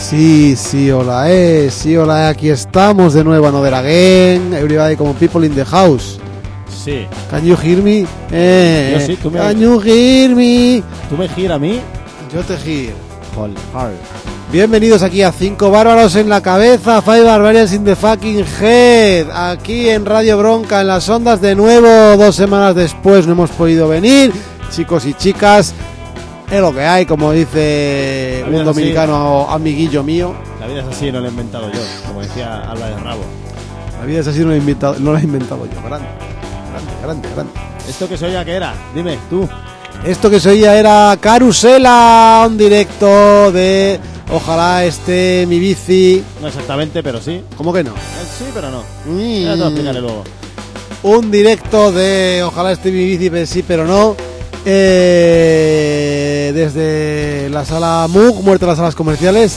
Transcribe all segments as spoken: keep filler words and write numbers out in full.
Sí, sí, hola, eh, sí, hola, aquí estamos de nuevo, another again, everybody como people in the house. Sí. Can you hear me? Eh, Yo sí, tú me Can you hear me? ¿Tú me gira a mí? Yo te giro. Hol, hard. Bienvenidos aquí a Cinco Bárbaros en la Cabeza, Five Barbarians in the fucking head, aquí en Radio Bronca, en las ondas de nuevo, dos semanas después no hemos podido venir, chicos y chicas, es lo que hay, como dice un dominicano así, amiguillo mío. La vida es así, no la he inventado yo, como decía Alba de Rabo. La vida es así, no la he inventado, no la he inventado yo, grande, grande, grande, grande. ¿Esto que se oía qué era? Dime, tú. Esto que se oía era Carusela, un directo de... Ojalá esté mi bici. No exactamente, pero sí. ¿Cómo que no? Sí, pero no. Mm. Ya te lo explicaré luego. Un directo de Ojalá esté mi bici, pero sí, pero no. Eh, desde la sala M U G, muerte de las salas comerciales.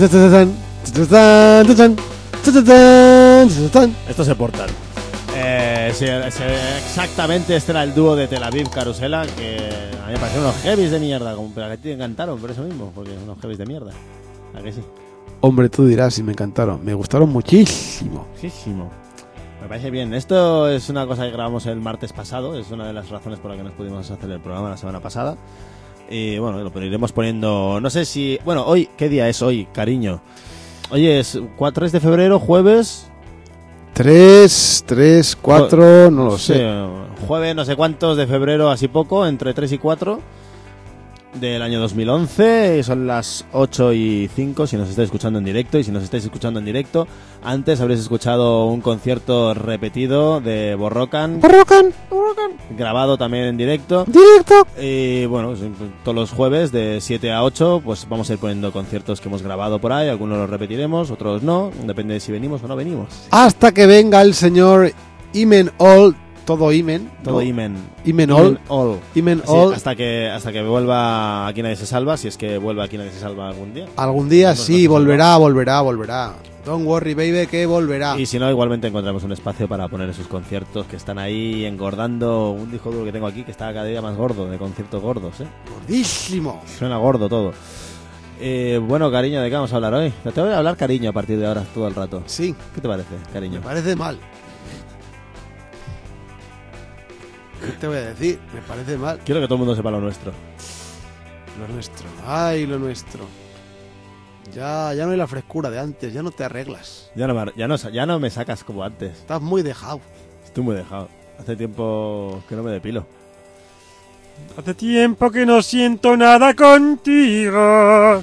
Estos se portan. Eh, sí, sí, exactamente, este era el dúo de Tel Aviv Carusela, que a mí me parecieron unos heavies de mierda, como, pero a ti te encantaron por eso mismo, porque son unos heavies de mierda. ¿A que sí? Hombre, tú dirás si me encantaron. Me gustaron muchísimo. Muchísimo. Me parece bien. Esto es una cosa que grabamos el martes pasado, es una de las razones por las que nos pudimos hacer el programa la semana pasada. Y bueno, lo iremos poniendo, no sé si... Bueno, hoy, ¿qué día es hoy, cariño? Hoy es tres de febrero, jueves... tres, tres, cuatro, no lo sé. Sí, jueves no sé cuántos de febrero, así poco, entre tres y cuatro del año dos mil once, y son las ocho y cinco si nos estáis escuchando en directo, y si nos estáis escuchando en directo, antes habréis escuchado un concierto repetido de Borrocan. Borrocan, Borrocan. Grabado también en directo. Directo. Y bueno, todos los jueves de siete a ocho, pues vamos a ir poniendo conciertos que hemos grabado por ahí, algunos los repetiremos, otros no, depende de si venimos o no venimos. Hasta que venga el señor Imen All. Todo Imen, todo ¿no? Imen, Imen All, All, Imen sí, All, hasta que hasta que vuelva Aquí Nadie se salva, si es que vuelve Aquí Nadie se salva algún día. Algún día no sí, volverá, volverá, volverá. Don't worry, baby, que volverá. Y si no, igualmente encontramos un espacio para poner esos conciertos que están ahí engordando. Un disco duro que tengo aquí que está cada día más gordo, de conciertos gordos, ¿eh? Gordísimo. Suena gordo todo. Eh, bueno, cariño, ¿de qué vamos a hablar hoy? Te voy a hablar cariño a partir de ahora, todo el rato. Sí. ¿Qué te parece, cariño? Me parece mal. ¿Qué te voy a decir? Me parece mal. Quiero que todo el mundo sepa lo nuestro. Lo nuestro. Ay, lo nuestro. Ya, ya no hay la frescura de antes, ya no te arreglas. Ya no, me, ya, no, ya no me sacas como antes. Estás muy dejado. Estoy muy dejado. Hace tiempo que no me depilo. Hace tiempo que no siento nada contigo.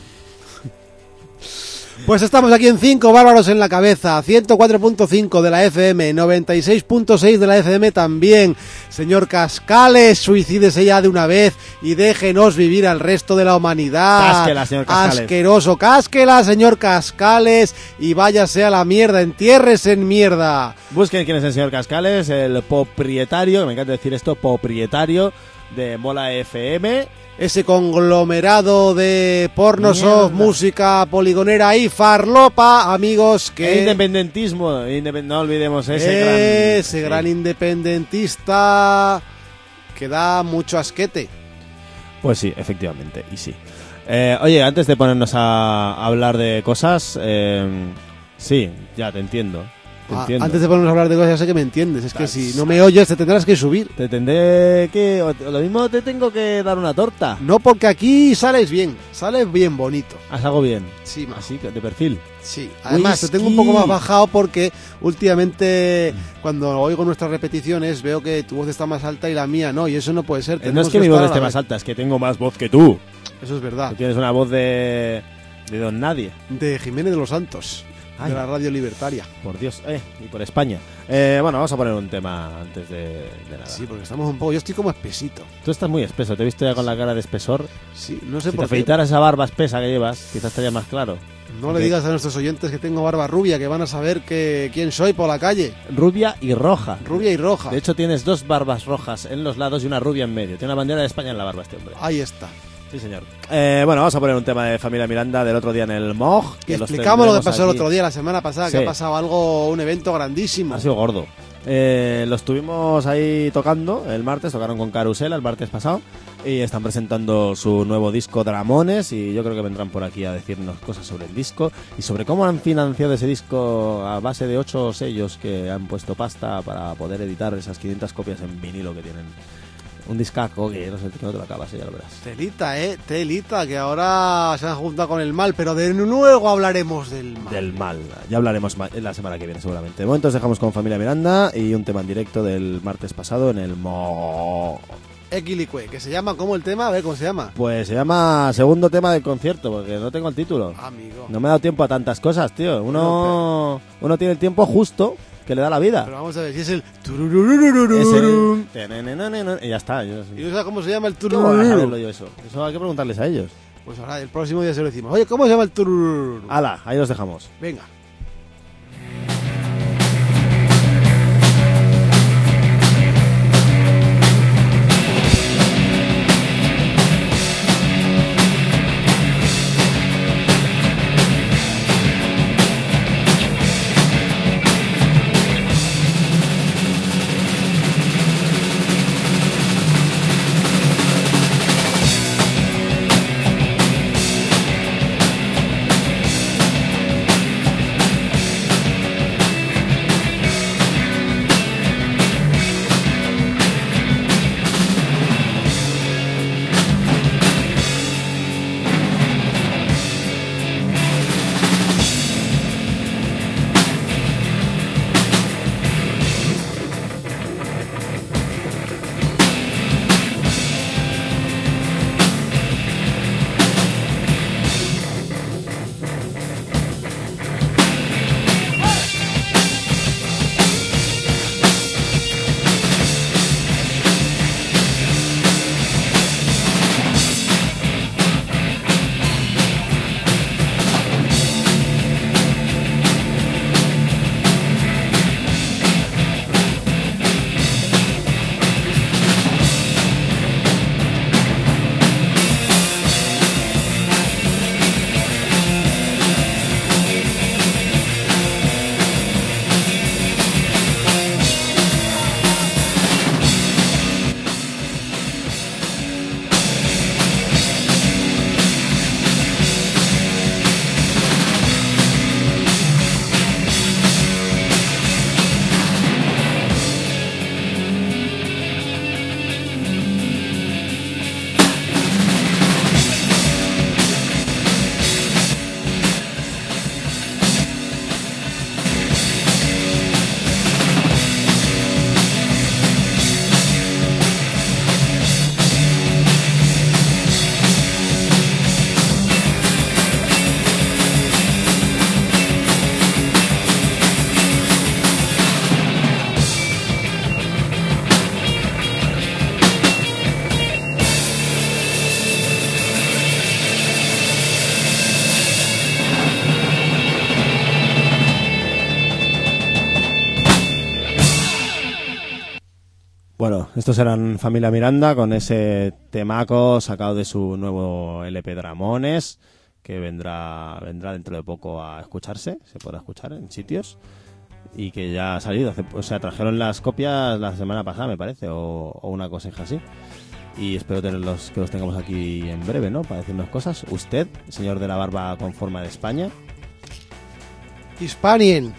Pues estamos aquí en Cinco Bárbaros en la Cabeza, ciento cuatro punto cinco de la F M, noventa y seis punto seis de la F M también. Señor Cascales, suicídese ya de una vez y déjenos vivir al resto de la humanidad. Cásquela, señor Cascales. Asqueroso, cásquela, señor Cascales, y váyase a la mierda, entiérrese en mierda. Busquen quién es el señor Cascales, el propietario, me encanta decir esto, propietario de Mola F M. Ese conglomerado de pornosoft, música poligonera y farlopa, amigos, que... El independentismo, independ... no olvidemos ese, ese gran... Ese gran sí. Independentista que da mucho asquete. Pues sí, efectivamente, y sí. Eh, oye, antes de ponernos a hablar de cosas, eh, sí, ya te entiendo. Ah, antes de ponernos a hablar de cosas, ya sé que me entiendes. Es que si no me oyes, te tendrás que subir. Te tendré que... O lo mismo te tengo que dar una torta. No, porque aquí sales bien. Sales bien bonito. ¿Haz algo bien? Sí, ma. Así, de perfil. Sí. Además, Whisky. Te tengo un poco más bajado porque últimamente, cuando oigo nuestras repeticiones, veo que tu voz está más alta y la mía no. Y eso no puede ser. Eh, no es que, que mi voz esté más alta, es que tengo más voz que tú. Eso es verdad. Tú tienes una voz de... de don nadie. De Jiménez de los Santos. Ay, de la radio libertaria. Por Dios, eh, y por España. Eh, bueno, vamos a poner un tema antes de, de nada. Sí, porque estamos un poco... Yo estoy como espesito. Tú estás muy espeso, te he visto ya con la cara de espesor. Sí, no sé si por te qué. Si afeitaras esa barba espesa que llevas, quizás estaría más claro. No porque... le digas a nuestros oyentes que tengo barba rubia, que van a saber que quién soy por la calle. Rubia y roja. Rubia y roja. De hecho, tienes dos barbas rojas en los lados y una rubia en medio. Tiene una bandera de España en la barba este hombre. Ahí está. Sí, señor. Eh, bueno, vamos a poner un tema de Familia Miranda del otro día en el M O G. Que explicamos lo que pasó aquí el otro día, la semana pasada, sí. Que ha pasado algo, un evento grandísimo. Ha sido gordo. Eh, lo estuvimos ahí tocando el martes, tocaron con Carusela el martes pasado. Y están presentando su nuevo disco Dramones y yo creo que vendrán por aquí a decirnos cosas sobre el disco y sobre cómo han financiado ese disco a base de ocho sellos que han puesto pasta para poder editar esas quinientas copias en vinilo que tienen. Un discaco que no sé, que no te lo acabas, ya lo verás. Telita, eh, telita, que ahora se han juntado con el mal, pero de luego hablaremos del mal. Del mal, ya hablaremos la semana que viene seguramente. De momento os dejamos con Familia Miranda y un tema en directo del martes pasado en el Mo... Equilicue, que se llama, ¿cómo el tema? A ver, ¿cómo se llama? Pues se llama segundo tema del concierto, porque no tengo el título. Amigo. No me ha dado tiempo a tantas cosas, tío. Uno, uno tiene el tiempo justo que le da la vida. Pero vamos a ver, si es el... Ese... Y ya está. Yo... ¿Y no sabes cómo se llama el ¿Cómo voy a saberlo yo eso? Eso hay que preguntarles a ellos. Pues ahora, el próximo día se lo decimos. Oye, ¿cómo se llama el turururu? Hala, ahí los dejamos. Venga. Bueno, estos eran Familia Miranda con ese temaco sacado de su nuevo L P Dramones, que vendrá vendrá dentro de poco a escucharse, se podrá escuchar en sitios, y que ya ha salido, hace, o sea, trajeron las copias la semana pasada, me parece, o, o una cosa así. Y espero tenerlos, que los tengamos aquí en breve, ¿no? Para decirnos cosas. Usted, señor de la barba con forma de España. Hispanien.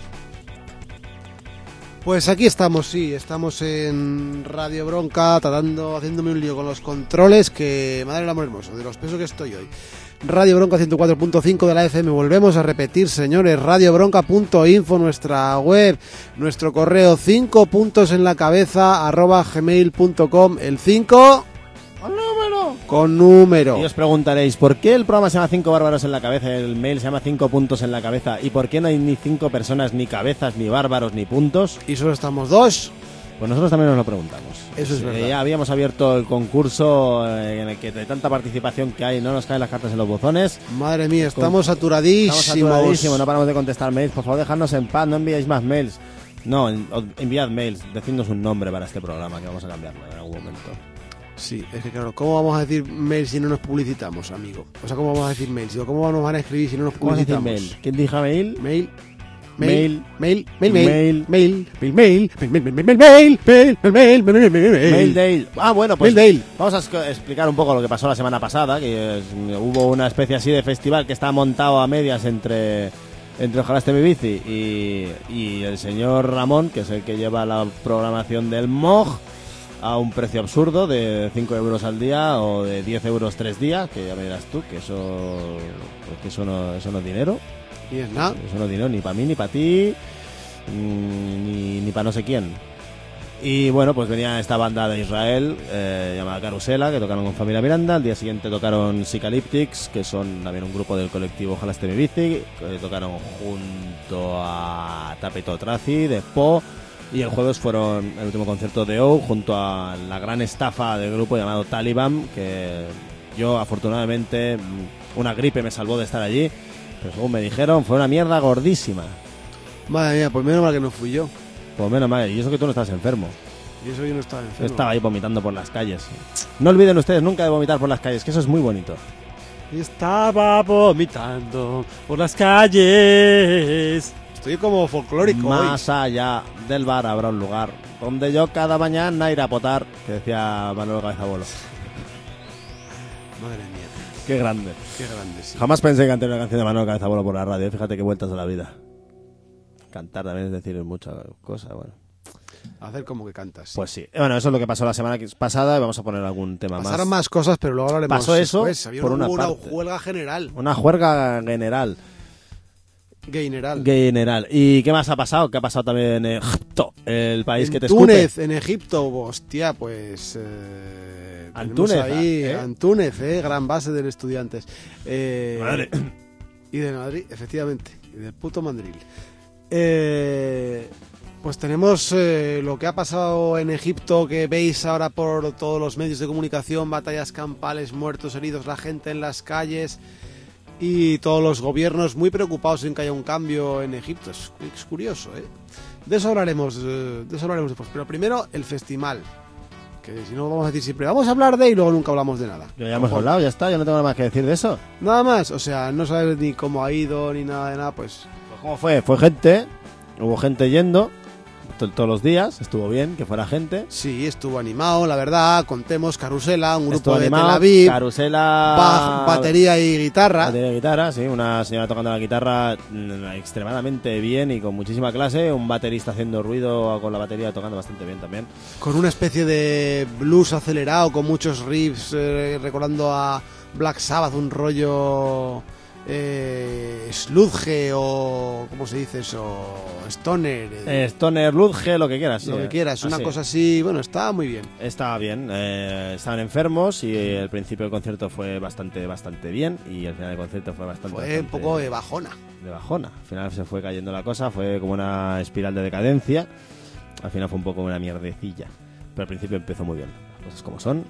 Pues aquí estamos, sí, estamos en Radio Bronca, tratando, haciéndome un lío con los controles, que madre del amor hermoso, de los pesos que estoy hoy. Radio Bronca ciento cuatro punto cinco de la F M, volvemos a repetir, señores, radiobronca punto info, nuestra web, nuestro correo, cinco puntos en la cabeza, arroba gmail punto com, el cinco... ¡Con número! Con número. Y os preguntaréis, ¿por qué el programa se llama Cinco Bárbaros en la Cabeza, el mail se llama Cinco Puntos en la Cabeza, y por qué no hay ni cinco personas, ni cabezas, ni bárbaros, ni puntos? ¿Y solo estamos dos? Pues nosotros también nos lo preguntamos. Eso es verdad. Eh, ya habíamos abierto el concurso eh, en el que de tanta participación que hay no nos caen las cartas en los buzones. Madre mía, estamos Con... saturadísimos. Estamos saturadísimos, no paramos de contestar mails. Por favor, dejadnos en paz, no enviáis más mails. No, enviad mails, decidnos un nombre para este programa, que vamos a cambiarlo en algún momento. Sí, es que claro, ¿cómo vamos a decir mail si no nos publicitamos, amigo? O sea, ¿cómo vamos a decir mail? ¿Cómo nos van a escribir si no nos publicitamos? ¿Cómo mail? ¿Quién dijo mail? Mail. mail, mail, mail, mail, mail, mail, mail, mail, mail, mail, mail, mail, mail, mail, mail, mail, Maildale. Ah, bueno, pues Maildale. vamos a esc- explicar un poco lo que pasó la semana pasada, que es- hubo una especie así de festival que está montado a medias entre entre Ojalá esté mi bici y, y el señor Ramón, que es el que lleva la programación del M O G, a un precio absurdo de cinco euros al día o de diez euros tres días, que ya me dirás tú, que eso, pues que eso, no, eso no es dinero. Y es nada. Eso no es dinero ni para mí, ni para ti, mm, ni, ni para no sé quién. Y bueno, pues venía esta banda de Israel eh, llamada Carusela, que tocaron con Familia Miranda. Al día siguiente tocaron Psychalyptics, que son también un grupo del colectivo Ojalá esté mi bici, que tocaron junto a Tapeto Traci de Po. Y el jueves fueron el último concierto de O junto a la gran estafa del grupo llamado Taliban, que yo afortunadamente una gripe me salvó de estar allí, pero según me dijeron fue una mierda gordísima. Madre mía, pues menos mal que no fui yo. Pues menos mal, y eso que tú no estás enfermo. Y eso yo no estaba Yo enfermo. estaba ahí vomitando por las calles. No olviden ustedes nunca de vomitar por las calles, que eso es muy bonito. Estaba vomitando por las calles. Estoy como folclórico hoy. Más allá del bar habrá un lugar donde yo cada mañana iré a potar, que decía Manuel Cabezabolo. Madre mía, Qué grande. qué grande, sí. Jamás pensé que cantar una canción de Manuel Cabezabolo por la radio. Fíjate qué vueltas de la vida. Cantar también es decir muchas cosas, bueno. Hacer como que cantas. Sí. Pues sí. Bueno, eso es lo que pasó la semana pasada y vamos a poner algún tema Pasaron más. más cosas, pero luego hablaremos. Pasó eso después. Había por una, una una parte. huelga general. Una juerga general. General. General. ¿Y qué más ha pasado? ¿Qué ha pasado también en Egipto, el país en que te Túnez, escupe? en Egipto, hostia, pues... Eh, Antúnez, tenemos ahí ¿eh? Antúnez, eh, gran base del Estudiantes. Eh, Madre. Y de Madrid, efectivamente. Y del puto Mandril. Eh, pues tenemos eh, lo que ha pasado en Egipto, que veis ahora por todos los medios de comunicación, batallas campales, muertos, heridos, la gente en las calles y todos los gobiernos muy preocupados en que haya un cambio en Egipto. Es, es curioso, ¿eh? De eso hablaremos, eh, de eso hablaremos después. Pero primero el festival, que si no vamos a decir siempre, vamos a hablar de y luego nunca hablamos de nada. Yo ya hemos Ojo. hablado, ya está, yo no tengo nada más que decir de eso. Nada más, o sea, no sabes ni cómo ha ido ni nada de nada, pues... Pues ¿cómo fue? Fue gente, hubo gente yendo to- todos los días, estuvo bien que fuera gente. Sí, estuvo animado, la verdad. Contemos, Carusela, un grupo Estuvo de animado, Tel Aviv, Carusela, baj- batería y guitarra. batería y guitarra, sí, una señora tocando la guitarra mm, extremadamente bien y con muchísima clase, un baterista haciendo ruido con la batería tocando bastante bien también. Con una especie de blues acelerado, con muchos riffs, eh, recordando a Black Sabbath, un rollo eh, sludge o... ¿cómo se dice eso? Stoner. eh, Eh, Stoner, Ludge, lo que quieras. lo sí, que quieras, una así. cosa así. Bueno, estaba muy bien. Estaba bien, eh, estaban enfermos y el principio del concierto fue bastante bastante bien y el final del concierto fue bastante, Fue un bastante poco de bajona. de bajona. Al final se fue cayendo la cosa, fue como una espiral de decadencia. Al final fue un poco una mierdecilla, pero al principio empezó muy bien, las cosas como son.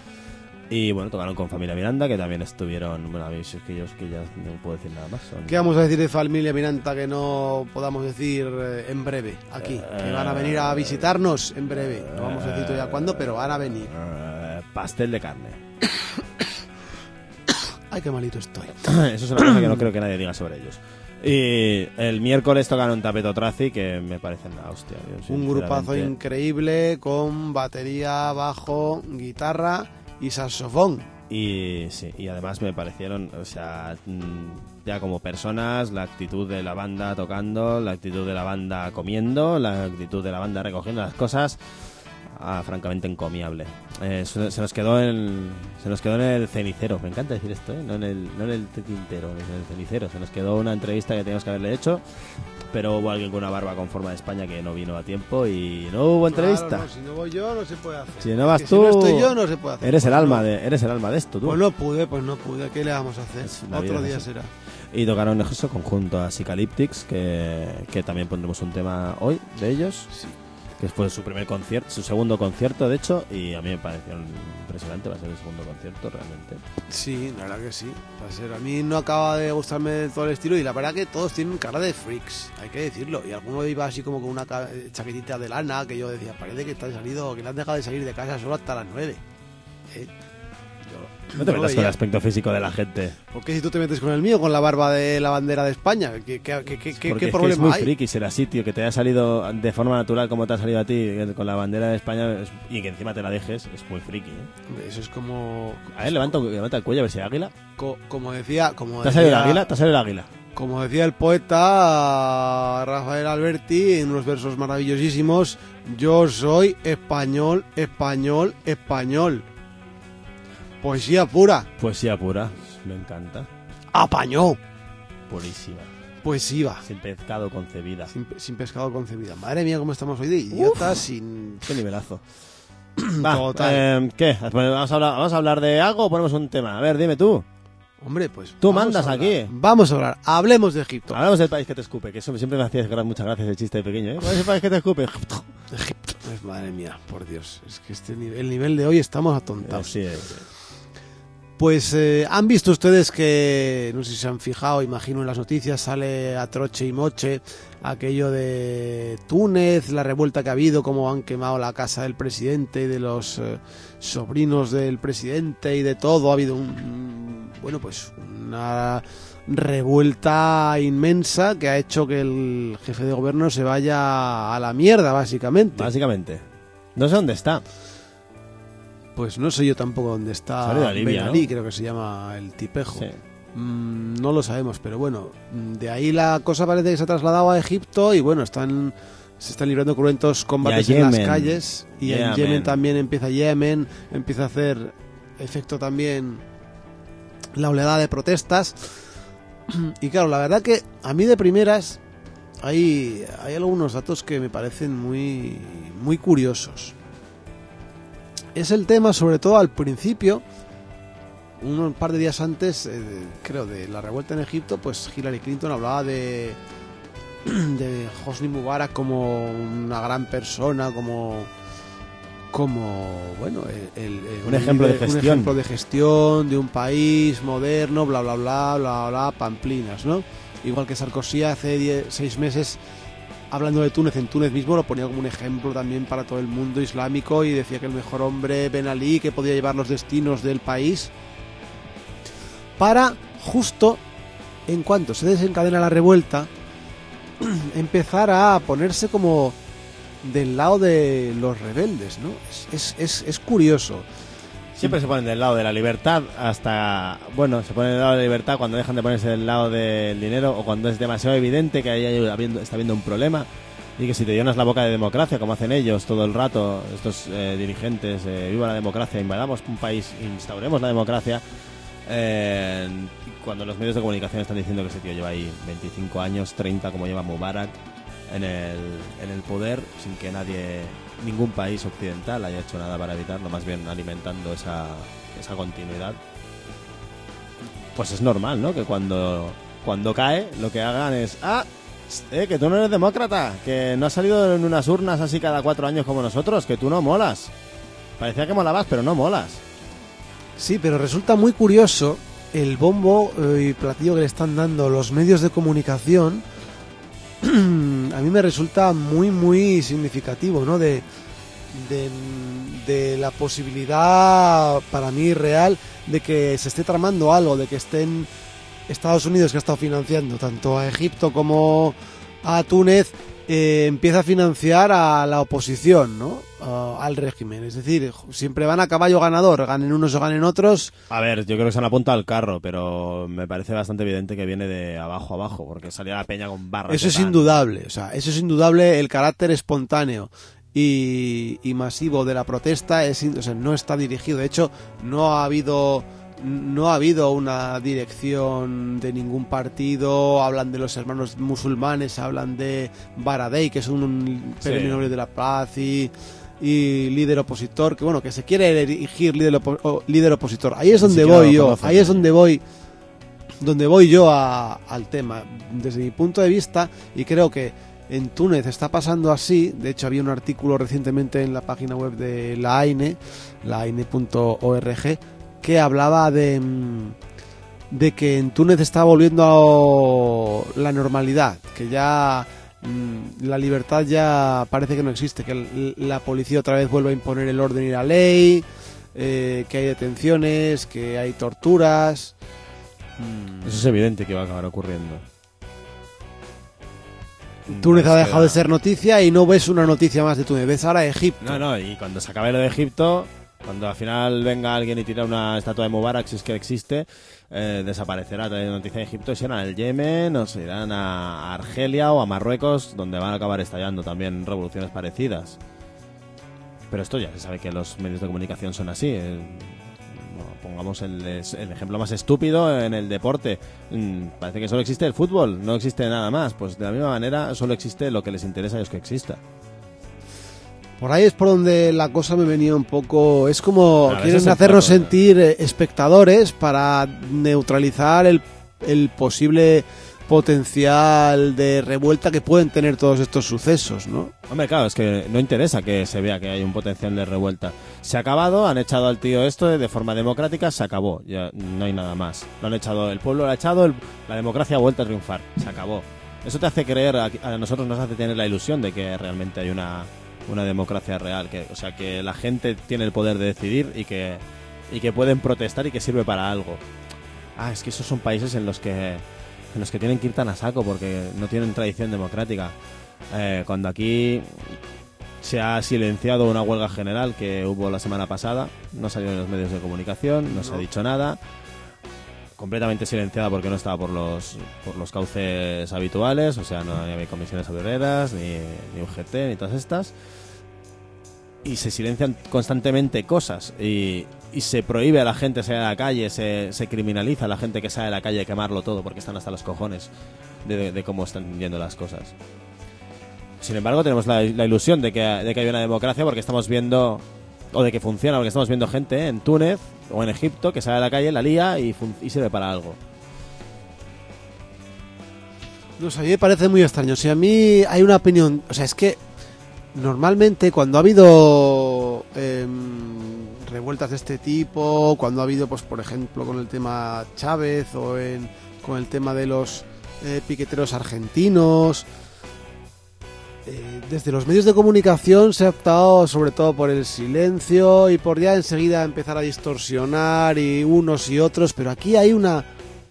Y bueno, tocaron con Familia Miranda, que también estuvieron, bueno, a mí es que yo es que ya no puedo decir nada más. Son- ¿Qué vamos a decir de Familia Miranda que no podamos decir eh, en breve aquí? Que van a venir a visitarnos en breve. No vamos a decir todavía cuándo, pero van a venir. Eh, pastel de carne. Ay, qué malito estoy. Eso es una cosa que no creo que nadie diga sobre ellos. Y el miércoles tocaron Tapeto Traci, que me parecen la hostia. Yo, Un grupazo sinceramente- increíble con batería, bajo, guitarra y saxofón. Y sí, y además me parecieron, o sea, mm, ya como personas, la actitud de la banda tocando, la actitud de la banda comiendo, la actitud de la banda recogiendo las cosas, ah, francamente encomiable. Eh, se, se nos quedó en, se nos quedó en el cenicero, me encanta decir esto, ¿eh? no en el, no en el tintero, en el cenicero. Se nos quedó una entrevista que teníamos que haberle hecho, pero hubo alguien con una barba con forma de España que no vino a tiempo y no hubo entrevista. Claro, no, si no voy yo, no se puede hacer. Si no vas Que tú, si no estoy yo, no se puede hacer. Eres el Pues alma no. de, eres el alma de esto, tú. Pues no pude, pues no pude. ¿Qué le vamos a hacer? Es- la vida Otro es día así. será. Y tocaron eso conjunto a Psychalyptics, que, que también pondremos un tema hoy de ellos, Sí. que fue su primer concierto, su segundo concierto de hecho, y a mí me pareció impresionante, va a ser el segundo concierto realmente. Sí, la verdad que sí. Va a ser. A mí no acaba de gustarme de todo el estilo y la verdad que todos tienen cara de freaks, hay que decirlo. Y alguno iba así como con una ca- chaquetita de lana que yo decía, parece que están salido, que le han dejado de salir de casa solo hasta las nueve. ¿Eh? No te no metas con el veía. aspecto físico de la gente. ¿Por qué si tú te metes con el mío, con la barba de la bandera de España? ¿Qué, qué, qué, qué, qué Porque es que problema es muy hay? friki ser así, tío, que te haya salido de forma natural como te ha salido a ti, con la bandera de España, es- y que encima te la dejes, es muy friki, ¿eh? Eso es como... A ver, levanta, levanta el cuello a ver si hay águila. co- como decía... Como ¿Te ha salido el decía- águila? ¿Te ha salido el águila? Como decía el poeta Rafael Alberti en unos versos maravillosísimos, yo soy español, español, español. Poesía pura. Poesía pura, me encanta. Apañó. Purísima. Poesía. Sin pescado concebida. Sin, sin pescado concebida. Madre mía, cómo estamos hoy de idiotas, sin... Qué nivelazo. Va, Total. eh, ¿qué? ¿Vamos a, hablar, ¿Vamos a hablar de algo o ponemos un tema? A ver, dime tú. Hombre, pues... Tú vamos mandas a hablar. aquí. Vamos a hablar. Hablemos de Egipto. Hablamos del país que te escupe, que eso siempre me hacía gra- muchas gracias el chiste de pequeño, ¿eh? ¿Cuál es el país que te escupe? Egipto. Pues, madre mía, por Dios. Es que este nivel, el nivel de hoy estamos atontados. Así es. Pues eh, han visto ustedes que, no sé si se han fijado, imagino en las noticias, sale a troche y moche aquello de Túnez, la revuelta que ha habido, cómo han quemado la casa del presidente y de los eh, sobrinos del presidente y de todo. Ha habido un, bueno, pues una revuelta inmensa que ha hecho que el jefe de gobierno se vaya a la mierda, básicamente. Básicamente. No sé dónde está. Pues no sé yo tampoco dónde está Salió de Libia, Ben Ali, ¿no? creo que se llama el tipejo. Sí. Mm, no lo sabemos, pero bueno, mm, de ahí la cosa parece que se ha trasladado a Egipto y bueno, están se están librando cruentos combates Y a en las Yemen. calles y en Yemen. Yemen también empieza Yemen, empieza a hacer efecto también la oleada de protestas. Y claro, la verdad que a mí de primeras hay, hay algunos datos que me parecen muy, muy curiosos. Es el tema, sobre todo al principio, un par de días antes, eh, creo, de la revuelta en Egipto, pues Hillary Clinton hablaba de, de Hosni Mubarak como una gran persona, como, como bueno, el, el- el- Un ejemplo de un gestión. ejemplo de gestión, de un país moderno, bla, bla, bla, bla, bla, pamplinas, ¿no? Igual que Sarkozy hace diez, seis meses, hablando de Túnez, en Túnez mismo lo ponía como un ejemplo también para todo el mundo islámico y decía que el mejor hombre, Ben Ali, que podía llevar los destinos del país, para justo en cuanto se desencadena la revuelta empezar a ponerse como del lado de los rebeldes, ¿no? Es, es, es, es curioso. Siempre se ponen del lado de la libertad hasta... Bueno, se ponen del lado de la libertad cuando dejan de ponerse del lado del dinero o cuando es demasiado evidente que ahí habiendo, está habiendo un problema y que si te llenas la boca de democracia, como hacen ellos todo el rato, estos eh, dirigentes, eh, viva la democracia, invadamos un país, instauremos la democracia, eh, cuando los medios de comunicación están diciendo que ese tío lleva ahí veinticinco años, treinta como lleva Mubarak en el, en el poder, sin que nadie... ningún país occidental haya hecho nada para evitarlo, más bien alimentando esa, esa continuidad, pues es normal, ¿no? Que cuando, cuando cae lo que hagan es ah, eh, que tú no eres demócrata, que no has salido en unas urnas así cada cuatro años como nosotros, que tú no molas. Parecía que molabas, pero no molas. Sí, pero resulta muy curioso el bombo eh, y platillo que le están dando los medios de comunicación. A mí me resulta muy muy significativo, ¿no? De, de, de la posibilidad para mí real de que se esté tramando algo, de que estén Estados Unidos, que ha estado financiando tanto a Egipto como a Túnez, eh, empieza a financiar a la oposición, ¿no? Uh, al régimen. Es decir, siempre van a caballo ganador, ganen unos o ganen otros. A ver, yo creo que se han apuntado al carro, pero me parece bastante evidente que viene de abajo a abajo, porque salía la peña con barras. Eso de es pan. indudable, o sea, eso es indudable. El carácter espontáneo y, y masivo de la protesta es, o sea, no está dirigido. De hecho, no ha habido no ha habido una dirección de ningún partido. Hablan de los hermanos musulmanes, hablan de Baradei, que es un premio Sí. Nobel de la Paz, y, y líder opositor, que bueno, que se quiere erigir líder, opo- o- líder opositor. Ahí es Ni donde siquiera voy lo yo, conocen. ahí es donde voy donde voy yo a- al tema, desde mi punto de vista, y creo que en Túnez está pasando así. De hecho, había un artículo recientemente en la página web de la A I N E, la A I N E punto org, que hablaba de, mm, de que en Túnez está volviendo a la normalidad, que ya mm, la libertad ya parece que no existe, que l- la policía otra vez vuelve a imponer el orden y la ley. eh, que hay detenciones, que hay torturas. Eso es evidente que va a acabar ocurriendo. Túnez Nos ha dejado queda- de ser noticia y no ves una noticia más de Túnez, ves ahora Egipto. No, no, y cuando se acabe lo de Egipto, cuando al final venga alguien y tira una estatua de Mubarak, si es que existe, eh, desaparecerá la noticia de Egipto y se irán al Yemen o se irán a Argelia o a Marruecos, donde van a acabar estallando también revoluciones parecidas. Pero esto ya se sabe que los medios de comunicación son así. eh, no, pongamos el, el ejemplo más estúpido en el deporte. Mm, parece que solo existe el fútbol, no existe nada más. Pues de la misma manera solo existe lo que les interesa a ellos que exista. Por ahí es por donde la cosa me venía un poco... Es como A veces quieren el hacernos trato, sentir eh, espectadores para neutralizar el, el posible potencial de revuelta que pueden tener todos estos sucesos, ¿no? Hombre, claro, es que no interesa que se vea que hay un potencial de revuelta. Se ha acabado, han echado al tío esto de forma democrática, se acabó, ya no hay nada más. Lo han echado, el pueblo lo ha echado, el- la democracia ha vuelto a triunfar, se acabó. Eso te hace creer, a, a nosotros nos hace tener la ilusión de que realmente hay una, una democracia real, que, o sea, que la gente tiene el poder de decidir y que, y que pueden protestar y que sirve para algo. Ah, es que esos son países en los que en los que tienen que ir tan a saco porque no tienen tradición democrática. Eh, cuando aquí se ha silenciado una huelga general que hubo la semana pasada, no salió en los medios de comunicación, no se ha dicho nada, completamente silenciada porque no estaba por los por los cauces habituales, o sea, no había comisiones obreras, ni, ni U G T, ni todas estas, y se silencian constantemente cosas y, y se prohíbe a la gente salir a la calle, se, se criminaliza a la gente que sale a la calle a quemarlo todo porque están hasta los cojones de, de cómo están yendo las cosas. Sin embargo, tenemos la, la ilusión de que, de que hay una democracia porque estamos viendo, o de que funciona, porque estamos viendo gente en Túnez o en Egipto que sale a la calle, la lía y, fun- y sirve para algo. No sé, a mí me parece muy extraño. O sea, a mí hay una opinión... O sea, es que normalmente cuando ha habido em, revueltas de este tipo, cuando ha habido, pues por ejemplo, con el tema Chávez o en, con el tema de los eh, piqueteros argentinos, eh, desde los medios de comunicación se ha optado sobre todo por el silencio y por ya enseguida empezar a distorsionar y unos y otros, pero aquí hay una...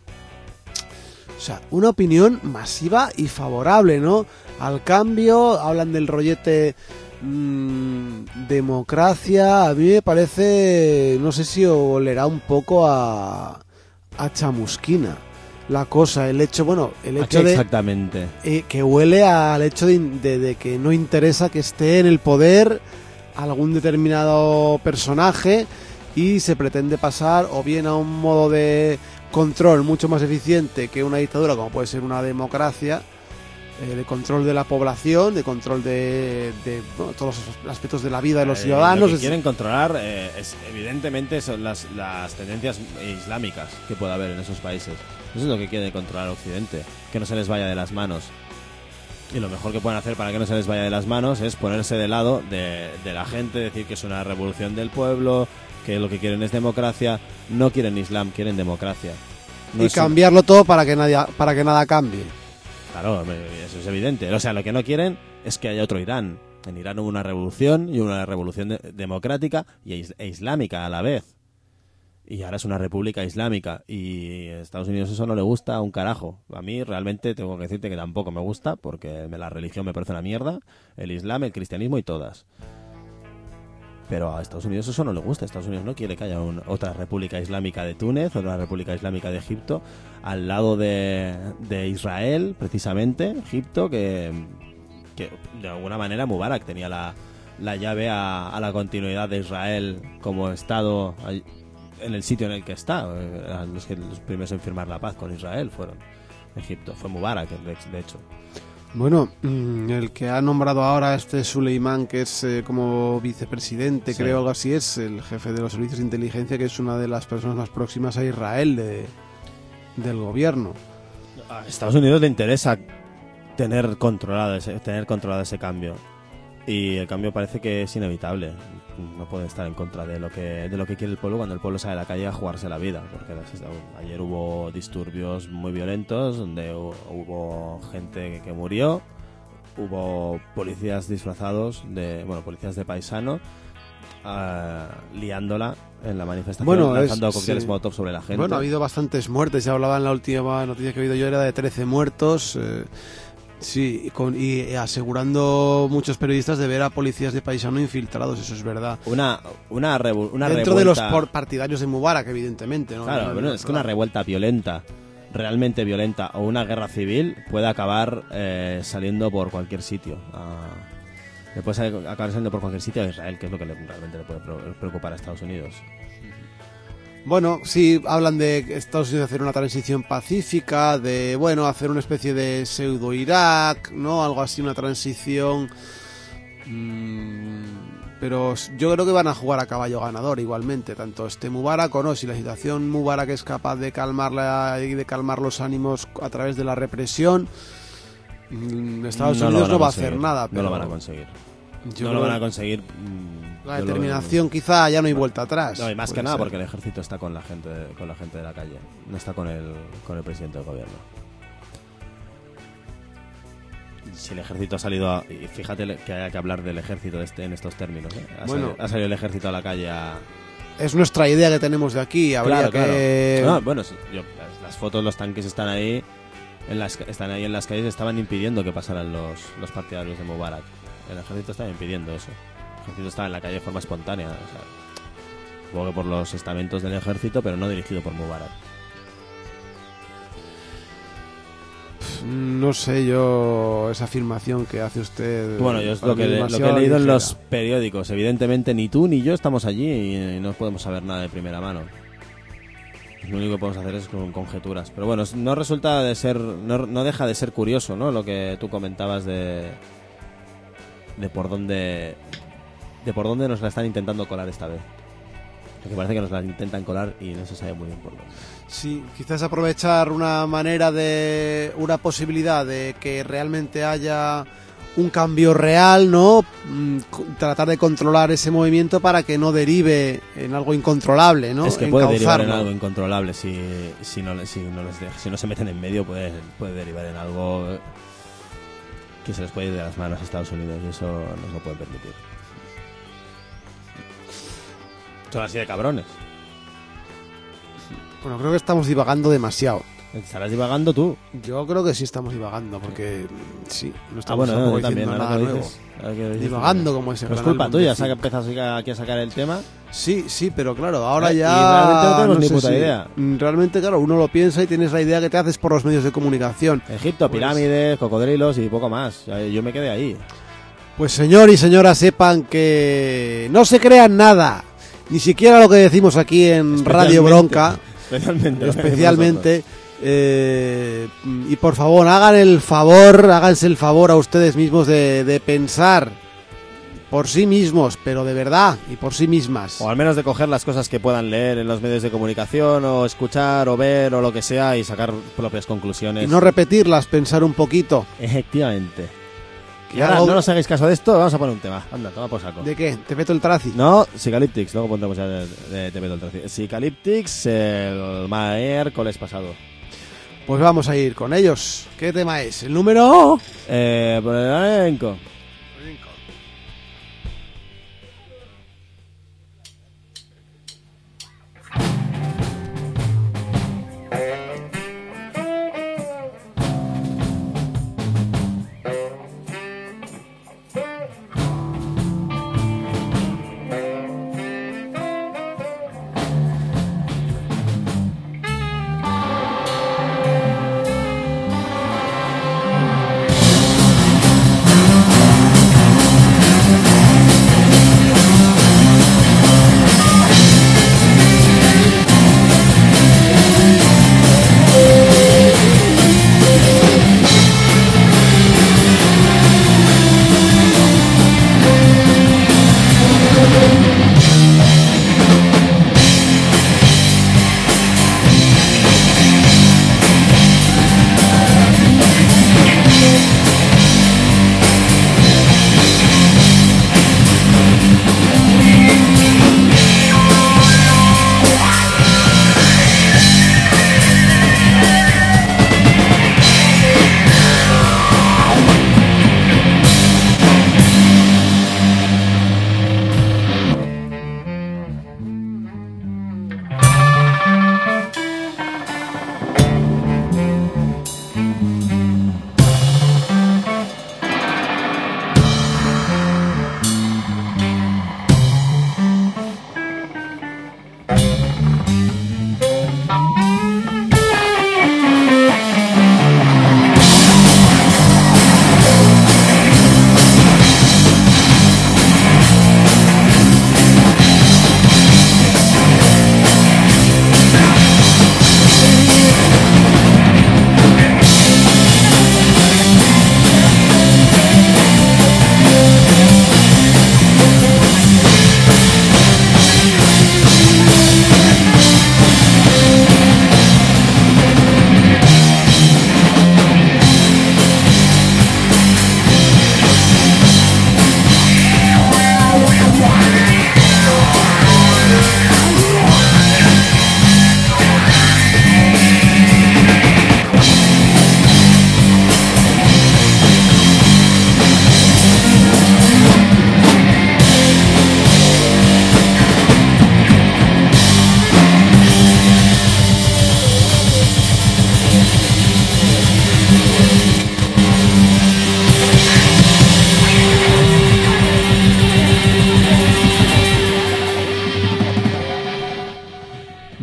O sea, una opinión masiva y favorable, ¿no? Al cambio, hablan del rollete mmm, democracia. A mí me parece, no sé si olerá un poco a, a chamusquina la cosa, el hecho, bueno, el ¿A hecho qué de exactamente? eh, que huele al hecho de, de, de que no interesa que esté en el poder algún determinado personaje y se pretende pasar o bien a un modo de control mucho más eficiente que una dictadura como puede ser una democracia, eh, de control de la población, de control de, de bueno, todos los aspectos de la vida de los Eh, ciudadanos. Lo que Es- quieren controlar eh, es, evidentemente son las, las tendencias islámicas que puede haber en esos países. Eso es lo que quiere controlar Occidente, que no se les vaya de las manos. Y lo mejor que pueden hacer para que no se les vaya de las manos es ponerse de lado de, de la gente, decir que es una revolución del pueblo, que lo que quieren es democracia. No quieren Islam, quieren democracia. No y es un- cambiarlo todo para que nadie, para que nada cambie. Claro, eso es evidente. O sea, lo que no quieren es que haya otro Irán. En Irán hubo una revolución y una revolución de- democrática y is- e islámica a la vez. Y ahora es una república islámica. Y a Estados Unidos eso no le gusta a un carajo. A mí realmente tengo que decirte que tampoco me gusta porque me- la religión me parece una mierda. El Islam, el cristianismo y todas. Pero a Estados Unidos eso no le gusta. Estados Unidos no quiere que haya un- otra república islámica de Túnez, otra república islámica de Egipto, al lado de, de Israel, precisamente, Egipto, que, que de alguna manera Mubarak tenía la, la llave a, a la continuidad de Israel como Estado ahí- en el sitio en el que está. Eh, eran Los, que, los primeros en firmar la paz con Israel fueron Egipto. Fue Mubarak, de, de hecho. Bueno, mm, el que ha nombrado ahora este Suleimán, que es eh, como vicepresidente, Sí. creo algo así, es el jefe de los servicios de inteligencia, que es una de las personas más próximas a Israel de, del gobierno. A Estados Unidos le interesa tener controlado ese, tener controlado ese cambio. Y el cambio parece que es inevitable. No puede estar en contra de lo que de lo que quiere el pueblo cuando el pueblo sale a la calle a jugarse la vida. Porque ayer hubo disturbios muy violentos donde hu- hubo gente que murió, hubo policías disfrazados de, bueno, policías de paisano, uh, liándola en la manifestación, bueno, lanzando es, cócteles sí. molotov sobre la gente. Bueno, ha habido bastantes muertes. Se hablaba en la última noticia que he oído yo, era de trece muertos. Eh, sí, y, con, y asegurando muchos periodistas de ver a policías de paisano infiltrados, eso es verdad. Una, una, revu una Dentro revuelta... de los partidarios de Mubarak, evidentemente, ¿no? Claro, no, no, bueno, no, es que una revuelta violenta, realmente violenta, o una guerra civil puede acabar eh, saliendo por cualquier sitio. A... Le puede acabar saliendo por cualquier sitio a Israel, que es lo que le, realmente le puede preocupar a Estados Unidos. Bueno, sí, hablan de Estados Unidos hacer una transición pacífica, de, bueno, hacer una especie de pseudo-Irak, ¿no? Algo así, una transición... Mmm, pero yo creo que van a jugar a caballo ganador igualmente, tanto este Mubarak o no. Si la situación Mubarak es capaz de calmarla y de calmar los ánimos a través de la represión, Estados no Unidos no va a conseguir, hacer nada. Pero no lo van a conseguir. Yo no lo van a conseguir. La determinación lo... quizá ya no hay vuelta atrás. No, y más que ser. nada porque el ejército está con la gente, con la gente de la calle, no está con el, con el presidente del gobierno. Si el ejército ha salido a, y fíjate que hay que hablar del ejército este, en estos términos, ¿eh? ha, bueno, salido, ha salido el ejército a la calle a... Es nuestra idea que tenemos de aquí. Habría claro, que... claro. No, bueno, yo, las, las fotos, los tanques están ahí, en las, están ahí en las calles, estaban impidiendo que pasaran los, los partidarios de Mubarak. El ejército estaba impidiendo eso. El ejército estaba en la calle de forma espontánea. O sea, supongo que por los estamentos del ejército, pero no dirigido por Mubarak. No sé yo esa afirmación que hace usted. Bueno, yo es lo que, lo que he leído ligera. en los periódicos. Evidentemente ni tú ni yo estamos allí y no podemos saber nada de primera mano. Lo único que podemos hacer es con conjeturas. Pero bueno, no resulta de ser, no, no deja de ser curioso, ¿no? Lo que tú comentabas de de por dónde de por dónde nos la están intentando colar esta vez. Porque parece que nos la intentan colar y no se sabe muy bien por dónde. Sí, quizás aprovechar una manera de... una posibilidad de que realmente haya un cambio real, ¿no? Tratar de controlar ese movimiento para que no derive en algo incontrolable, ¿no? Es que puede derivar en algo incontrolable si, si, no, si, no, les deja, si no se meten en medio, puede, puede derivar en algo que se les puede ir de las manos a Estados Unidos y eso no se lo pueden permitir. Son así de cabrones. Bueno, creo que estamos divagando demasiado. ¿Estarás divagando tú? Yo creo que sí estamos divagando, porque sí, no estamos ah, bueno, no, diciendo también, nada nuevo. Dices, dices, divagando como ese. No es culpa tuya, que empezas aquí a sacar el tema. Sí, sí, pero claro, ahora ¿Eh? ya... Y realmente no tenemos no ni sé puta si, idea. Realmente, claro, uno lo piensa y tienes la idea que te haces por los medios de comunicación. Egipto, pues, pirámides, cocodrilos y poco más. Yo me quedé ahí. Pues señor y señora, sepan que no se crean nada. Ni siquiera lo que decimos aquí en Radio Bronca. Especialmente. Especialmente. Eh, y por favor, hagan el favor, háganse el favor a ustedes mismos de, de pensar por sí mismos, pero de verdad, y por sí mismas. O al menos de coger las cosas que puedan leer en los medios de comunicación, o escuchar, o ver, o lo que sea, y sacar propias conclusiones. Y no repetirlas, pensar un poquito. Efectivamente. Y ahora no nos hagáis caso de esto, vamos a poner un tema. Anda, toma por saco. ¿De qué? ¿Te meto el traci? No, Psycalyptics, luego pondremos ya de, de, Te meto el traci. Psycalyptics el miércoles pasado. Pues vamos a ir con ellos. ¿Qué tema es? ¿El número? Eh, por el elenco.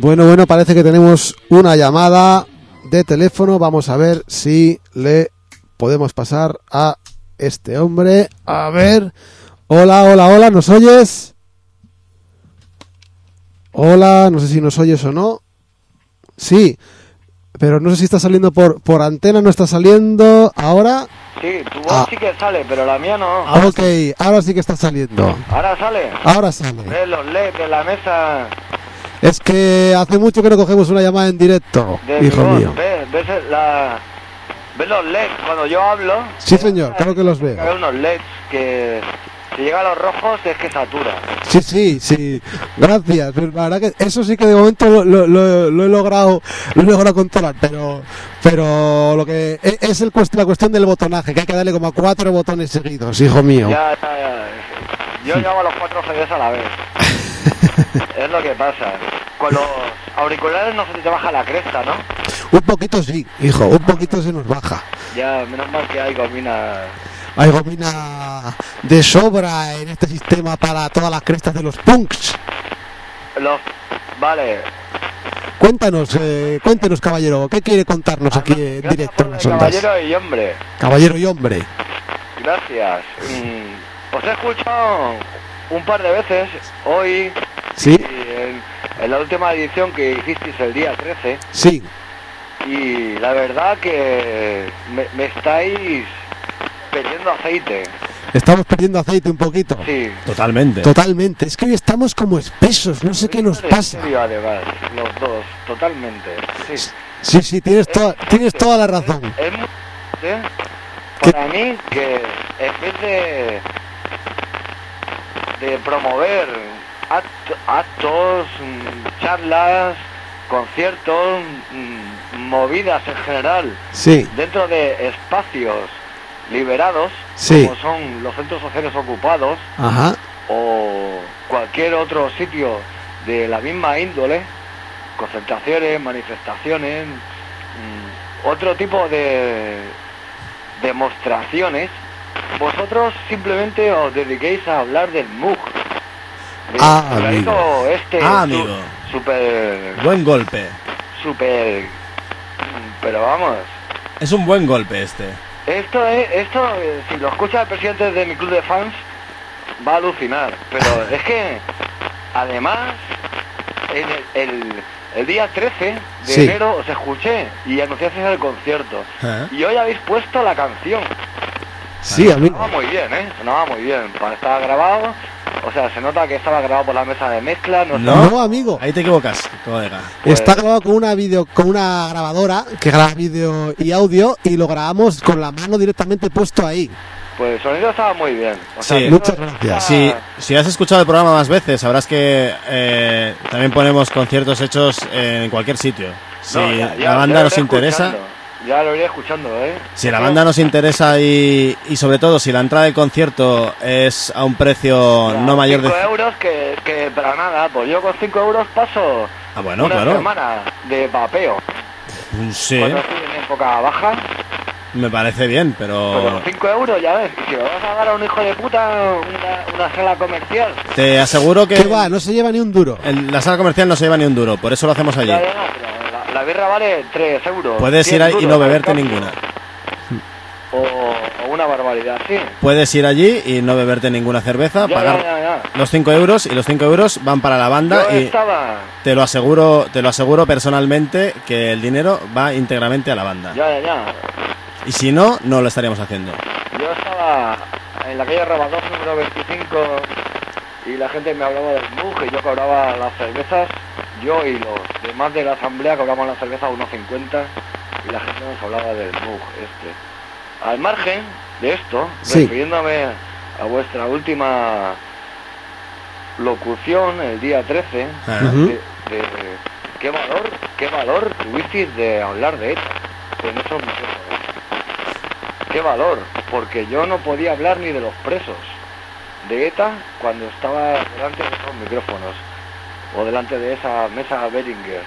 Bueno, bueno, parece que tenemos una llamada de teléfono. Vamos a ver si le podemos pasar a este hombre. A ver. Hola, hola, hola, ¿nos oyes? Hola, no sé si nos oyes o no. Sí, pero no sé si está saliendo por, por antena, no está saliendo ahora. Sí, tu voz Ah. sí que sale, pero la mía no. Ah, ok, ahora sí que está saliendo. Ahora sale. Ahora sale. ¿Ves los L E D de la mesa? Es que hace mucho que no cogemos una llamada en directo, De mi hijo voz? mío. ¿Ves, ves, la... ¿Ves los L E D cuando yo hablo? Sí, señor, claro que los veo. Hay unos L E Ds que si llega a los rojos es que satura. Sí, sí, sí. Gracias. Pero la verdad que eso sí que de momento lo, lo, lo- lo he logrado, lo he logrado controlar, pero, pero lo que es, es el cuest- la cuestión del botonaje, que hay que darle como a cuatro botones seguidos, hijo mío. Ya, ya, ya. Yo llamo a los cuatro C Ds a la vez. Es lo que pasa. Con los auriculares no se te baja la cresta, ¿no? Un poquito sí, hijo, un poquito se nos baja. Ya, menos mal que hay gomina. Hay gomina de sobra en este sistema para todas las crestas de los punks. Los... Vale. Cuéntanos, eh, cuéntenos, caballero, ¿qué quiere contarnos aquí en Gracias directo por en el las ondas? caballero y hombre. Caballero y hombre. Gracias. Mm, os he escuchado un par de veces hoy Sí, y en, en la última edición que hicisteis el día trece, sí. y la verdad que me, me estáis perdiendo aceite. Estamos perdiendo aceite un poquito. Sí. Totalmente. Totalmente. Es que hoy estamos como espesos, no sé qué nos En pasa. serio, además, los dos, totalmente. Sí. Sí, sí, tienes, toda, tienes toda la razón. Es muy ¿eh? ¿Qué? Para mí que en vez de de promover act- actos, mm, charlas, conciertos, mm, movidas en general Sí, dentro de espacios liberados, Sí. como son los centros sociales ocupados ajá. o cualquier otro sitio de la misma índole, concentraciones, manifestaciones, mm, otro tipo de demostraciones, vosotros simplemente os dediquéis a hablar del M U G. del Ah, proyecto amigo. este Ah, su- amigo. super Buen golpe. super mm, pero vamos, Es un buen golpe este. esto es esto eh, si lo escucha el presidente de mi club de fans va a alucinar, pero es que además en el, el, el día trece de Sí. enero os escuché y anunciasteis el concierto ¿Eh? y hoy habéis puesto la canción. Sí, amigo. Sonaba muy bien, ¿eh? Sonaba muy bien. Para estar grabado, o sea, se nota que estaba grabado por la mesa de mezcla. No, No. No, amigo. Ahí te equivocas, colega. Pues- Está grabado con una video, con una grabadora que graba vídeo y audio y lo grabamos con la mano directamente puesto ahí. Pues el sonido estaba muy bien. O sea, Sí. que Muchas eso gracias. está- Si, si has escuchado el programa más veces, sabrás que eh, también ponemos conciertos hechos en cualquier sitio. Si No, ya- ya- la banda ya lo nos iré interesa, escuchando. Ya lo iré escuchando, ¿eh? si la banda nos interesa y, y sobre todo si la entrada del concierto es a un precio Ya, no mayor de... cinco euros que, que para nada, pues yo con cinco euros paso Ah, bueno, una claro. semana de vapeo. Sí, Cuando estoy en época baja, me parece bien, pero pero cinco euros ya ves. Y si me vas a dar a un hijo de puta una, una sala comercial, te aseguro que ¿Qué va? No se lleva ni un duro. en la sala comercial no se lleva ni un duro, por eso lo hacemos allí. ya, ya, no, pero la, la birra vale tres euros. Puedes cien ir ahí y duros no al beberte cambio. ninguna. O, o una barbaridad, sí. Puedes ir allí y no beberte ninguna cerveza, Ya, pagar ya, ya, ya. los cinco euros y los cinco euros van para la banda Yo y estaba... te lo aseguro, te lo aseguro personalmente que el dinero va íntegramente a la banda. Ya, ya, ya. Y si no, no lo estaríamos haciendo. Yo estaba en la calle Rabados número veinticinco y la gente me hablaba del M U G y yo cobraba las cervezas, yo y los demás de la asamblea cobraban las cervezas a uno cincuenta y la gente nos hablaba del M U G este. Al margen de esto, Sí. refiriéndome a vuestra última locución el día trece, Ah, Ujú. de, de- qué valor, qué valor tuvisteis de hablar de ETA en esos micrófonos. Qué valor, porque yo no podía hablar ni de los presos de ETA cuando estaba delante de esos micrófonos o delante de esa mesa Beringer.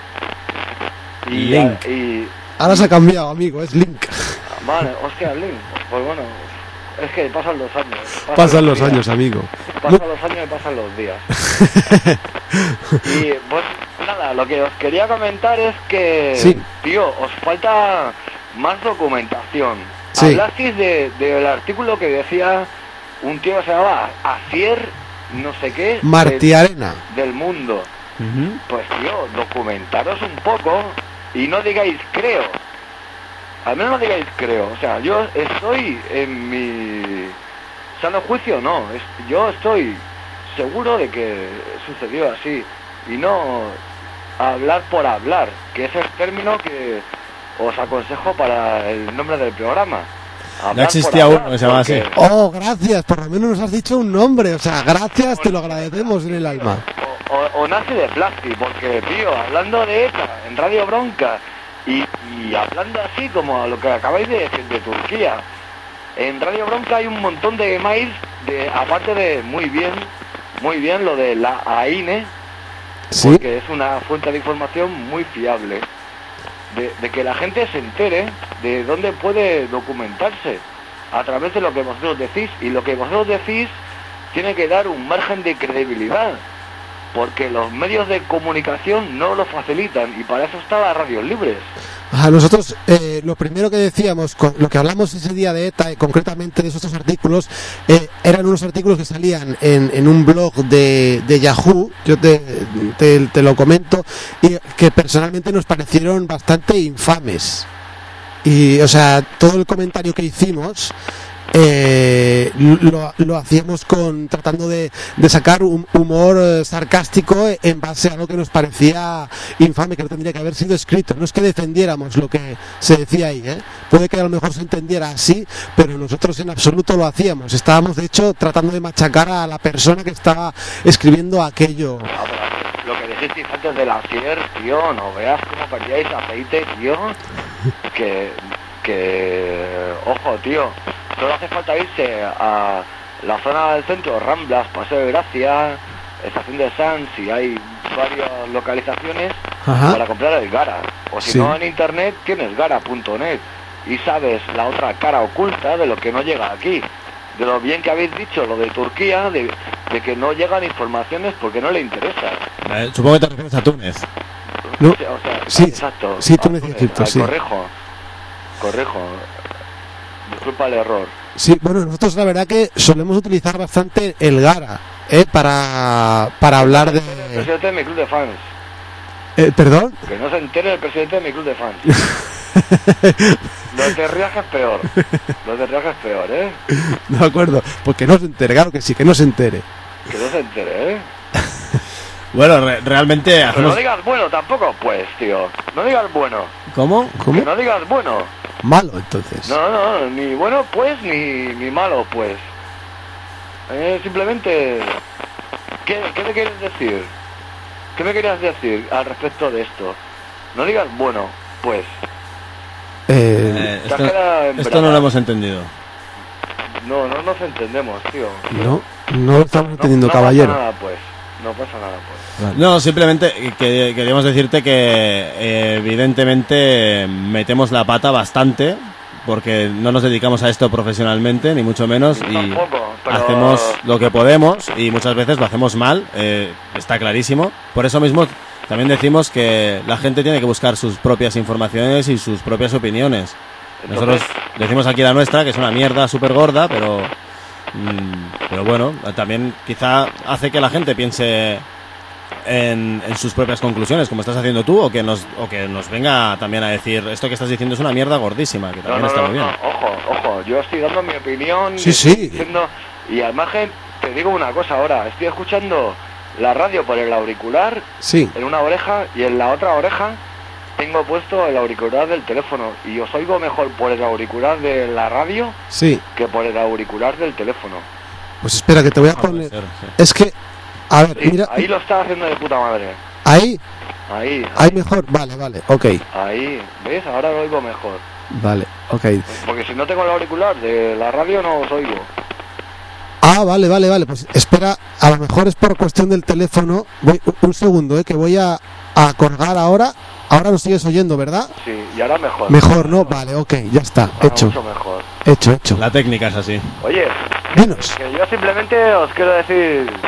Y, Link. y Ahora se ha cambiado, amigo, es Link. vale, hostia, Link, pues bueno, es que pasan los años. Pasan los días. años, amigo. Pasan los años y pasan los días. Y pues nada, lo que os quería comentar es que, Sí. tío, os falta más documentación. Sí. Hablasteis de, del artículo que decía un tío que se llamaba Asier, no sé qué, Martí Arena. del, del mundo. Ujú. Pues, tío, documentaros un poco y no digáis creo. Al menos no digáis creo. O sea, yo estoy en mi sano juicio, no. Es, yo estoy seguro de que sucedió así. Y no hablar por hablar, que ese es el término que os aconsejo para el nombre del programa. Hablar Ya existía por uno que se llamaba porque- así. Oh, gracias, por lo menos nos has dicho un nombre. O sea, gracias, te lo agradecemos en el alma. O, o, o nace de plástico, porque, tío, hablando de ETA en Radio Bronca y, y hablando así como lo que acabáis de decir de Turquía, en Radio Bronca hay un montón de emails, de, aparte de muy bien, muy bien lo de la A I N E, Sí, porque es una fuente de información muy fiable, de, de que la gente se entere de dónde puede documentarse a través de lo que vosotros decís, y lo que vosotros decís tiene que dar un margen de credibilidad, porque los medios de comunicación no lo facilitan, y para eso están las radios libres. a nosotros eh, lo primero que decíamos, con lo que hablamos ese día de ETA, y concretamente de esos dos artículos, eh, eran unos artículos que salían en, en un blog de, de Yahoo, yo te, te, te lo comento, y que personalmente nos parecieron bastante infames. Y, o sea, todo el comentario que hicimos eh, lo, lo hacíamos con tratando de, de sacar un humor eh, sarcástico en base a algo que nos parecía infame, que no tendría que haber sido escrito. No es que defendiéramos lo que se decía ahí, ¿eh? Puede que a lo mejor se entendiera así, pero nosotros en absoluto lo hacíamos. Estábamos, de hecho, tratando de machacar a la persona que estaba escribiendo aquello. Ah, pero lo que dijisteis antes de la Fier, tío, no veas cómo perdíais aceite, tío, que, que, ojo, tío, solo hace falta irse a la zona del centro, Ramblas, Paseo de Gracia, Estación de Sanz, y hay varias localizaciones Ajá. para comprar el Gara, o si Sí. no en internet tienes gara punto net y sabes la otra cara oculta de lo que no llega aquí. De lo bien que habéis dicho, lo de Turquía, de, de que no llegan informaciones porque no le interesa. Eh, supongo que te refieres a Túnez. No. O sea, o sea, Sí, exacto. sí, tú Ah, necesitas, ah, sí. Corrijo, corrijo. Disculpa el error. Sí, bueno, nosotros la verdad que solemos utilizar bastante el Gara, ¿eh? Para, para hablar El de... presidente de mi club de fans. Eh, ¿Perdón? Que no se entere el presidente de mi club de fans. Lo de Riaje es peor. Lo de Riaje es peor, ¿eh? De acuerdo, pues que no se entere, claro que sí, que no se entere. Que no se entere, ¿eh? Bueno, re- realmente Pero hacemos... no digas bueno tampoco, pues, tío. No digas bueno. ¿Cómo? ¿Cómo? Que no digas bueno. Malo, entonces. No, no, ni bueno pues, ni, ni malo pues. Eh, simplemente... ¿qué, ¿Qué me quieres decir? ¿Qué me querías decir al respecto de esto? No digas bueno, pues. Eh, Eh, Te has esto, quedado en esto no brava. lo hemos entendido. No, no nos entendemos, tío. no, no lo estamos No- entendiendo, no caballero. pasa nada, pues. No pasa nada, pues. No, simplemente que queríamos decirte que eh, evidentemente metemos la pata bastante porque no nos dedicamos a esto profesionalmente, ni mucho menos, Yo y tampoco, pero- hacemos lo que podemos y muchas veces lo hacemos mal, eh, está clarísimo. Por eso mismo también decimos que la gente tiene que buscar sus propias informaciones y sus propias opiniones. Nosotros Entonces- decimos aquí la nuestra, que es una mierda súper gorda, pero... mm, pero bueno, también quizá hace que la gente piense en, en sus propias conclusiones, como estás haciendo tú, o que nos o que nos venga también a decir esto que estás diciendo es una mierda gordísima, que No, también no, está no, muy bien. no, ojo, ojo, yo estoy dando mi opinión. Sí, y sí. estoy diciendo- y al margen, te digo una cosa ahora, estoy escuchando la radio por el auricular Sí, en una oreja y en la otra oreja tengo puesto el auricular del teléfono y os oigo mejor por el auricular de la radio sí. que por el auricular del teléfono. Pues espera, que te voy a Ah, puede poner... ser, sí. Es que, a ver, Sí, mira, ahí lo está haciendo de puta madre. ahí, Ahí, ahí mejor, vale, vale, ok, ahí, ¿ves? Ahora lo oigo mejor. vale, ok. Porque si no tengo el auricular de la radio no os oigo. Ah, vale, vale, vale, pues espera, a lo mejor es por cuestión del teléfono. Voy, un segundo, eh, que voy a, a colgar ahora. Ahora nos sigues oyendo, ¿verdad? Sí, y ahora mejor. Mejor, ¿no? Vale, ok, ya está, Ahora hecho, mucho mejor. hecho, hecho. La técnica es así. Oye, Dinos. que yo simplemente os quiero decir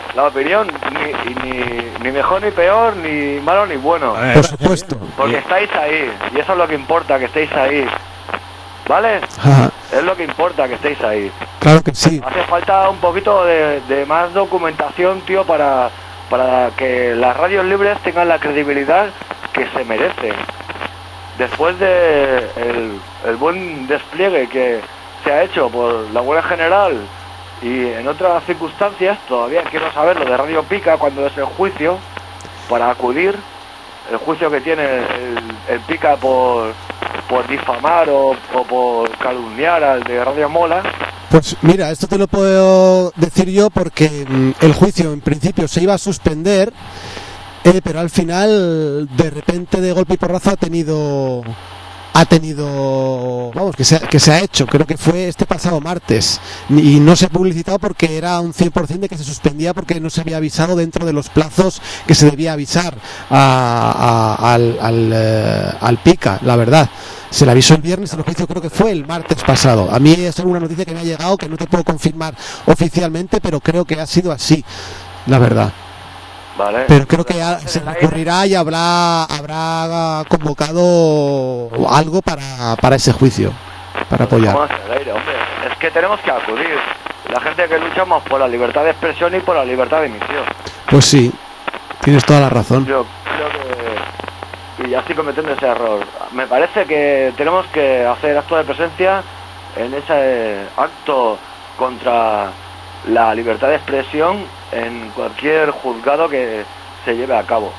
la opinión, ni, ni, ni mejor ni peor, ni malo ni bueno. A ver, Por supuesto. Porque estáis ahí, y eso es lo que importa, que estéis ahí. ¿Vale? Ajá, Es lo que importa, que estéis ahí. claro que sí. Hace falta un poquito de, de más documentación, tío, para, para que las radios libres tengan la credibilidad que se merecen. Después de el, el buen despliegue que se ha hecho por la Guardia General y en otras circunstancias, todavía quiero saber lo de Radio Pica, cuando es el juicio, para acudir, el juicio que tiene el, el Pica por, por difamar o, o por calumniar al de Radio Mola. Pues mira, esto te lo puedo decir yo porque mm, el juicio en principio se iba a suspender, eh, pero al final, de repente, de golpe y porrazo, ha tenido... ha tenido, vamos, que se, ha, que se ha hecho, creo que fue este pasado martes, y no se ha publicitado porque era un cien por ciento de que se suspendía porque no se había avisado dentro de los plazos que se debía avisar a, a, al, al, eh, al Pica, la verdad. Se le avisó el viernes, el juicio creo que fue el martes pasado. A mí es una noticia que me ha llegado que no te puedo confirmar oficialmente, pero creo que ha sido así, la verdad. Vale. Pero creo que ya se recurrirá y habrá habrá convocado algo para, para ese juicio, para apoyar. Vamos al aire, hombre. Es que tenemos que acudir. La gente que luchamos por la libertad de expresión y por la libertad de emisión. Pues sí, tienes toda la razón. Yo creo que... y ya estoy cometiendo ese error. Me parece que tenemos que hacer acto de presencia en ese acto contra la libertad de expresión en cualquier juzgado que se lleve a cabo.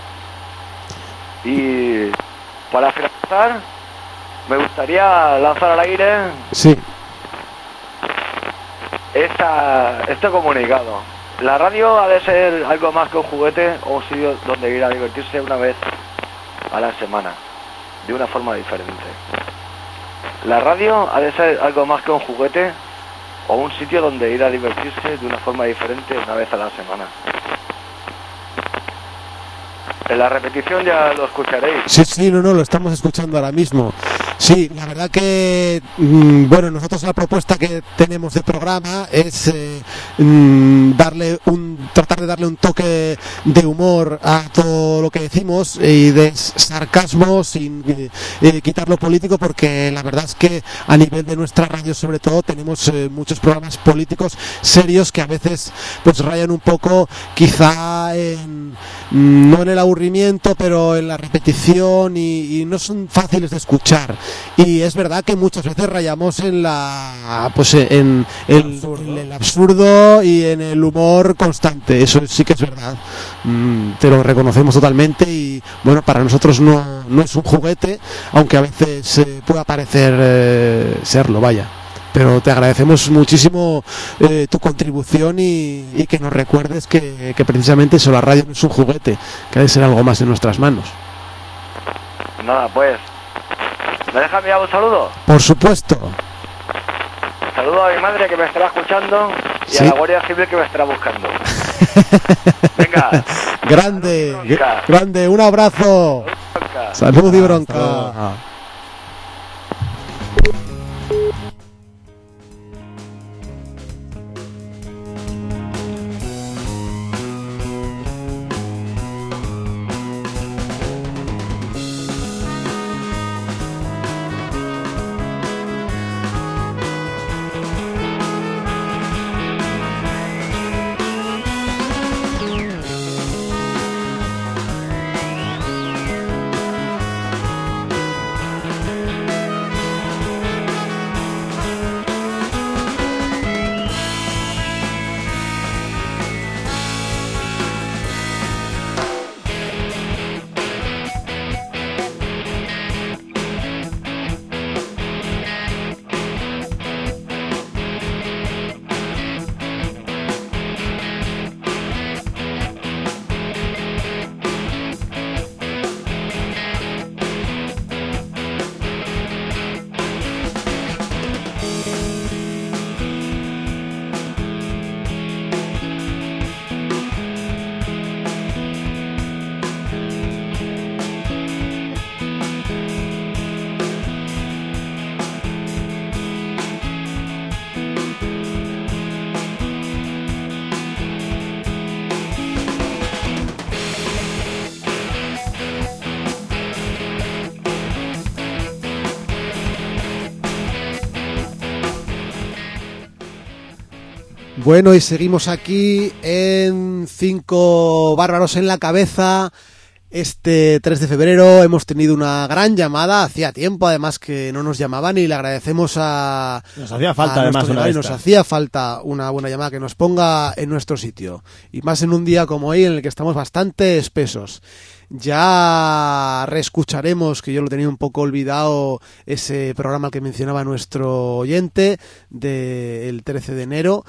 Y para finalizar, me gustaría lanzar al aire Sí, esta, este comunicado. La radio ha de ser algo más que un juguete o un sitio donde ir a divertirse una vez a la semana, de una forma diferente. La radio ha de ser algo más que un juguete o un sitio donde ir a divertirse de una forma diferente una vez a la semana. En la repetición ya lo escucharéis. sí, sí, no, no, lo estamos escuchando ahora mismo. Sí, la verdad que, mmm, bueno, nosotros la propuesta que tenemos de programa es eh, mmm, darle un, tratar de darle un toque de humor a todo lo que decimos y de sarcasmo sin eh, eh, quitar lo político, porque la verdad es que a nivel de nuestra radio sobre todo tenemos eh, muchos programas políticos serios que a veces pues rayan un poco quizá en, no en el aburrimiento, pero en la repetición y, y no son fáciles de escuchar. Y es verdad que muchas veces rayamos en la pues en, el, en el absurdo y en el humor constante. Eso sí que es verdad. Mm, te lo reconocemos totalmente y bueno, para nosotros no, no es un juguete, aunque a veces eh, pueda parecer eh, serlo, vaya. Pero te agradecemos muchísimo eh, tu contribución y, y que nos recuerdes que, que precisamente eso, la radio no es un juguete, que ha de ser algo más en nuestras manos. Nada, pues, ¿me deja enviar un saludo? Por supuesto. Saludo a mi madre que me estará escuchando y Sí. a la Guardia Civil que me estará buscando. Venga. Grande, Salud y bronca. grande, un abrazo. Venga. Salud y Hasta bronca. luego. Bueno, y seguimos aquí en Cinco Bárbaros en la Cabeza. Este tres de febrero hemos tenido una gran llamada, hacía tiempo además que no nos llamaban y le agradecemos a... Nos hacía falta además una y nos hacía falta una buena llamada que nos ponga en nuestro sitio. Y más en un día como hoy en el que estamos bastante espesos. Ya reescucharemos, que yo lo tenía un poco olvidado, ese programa que mencionaba nuestro oyente del trece de enero.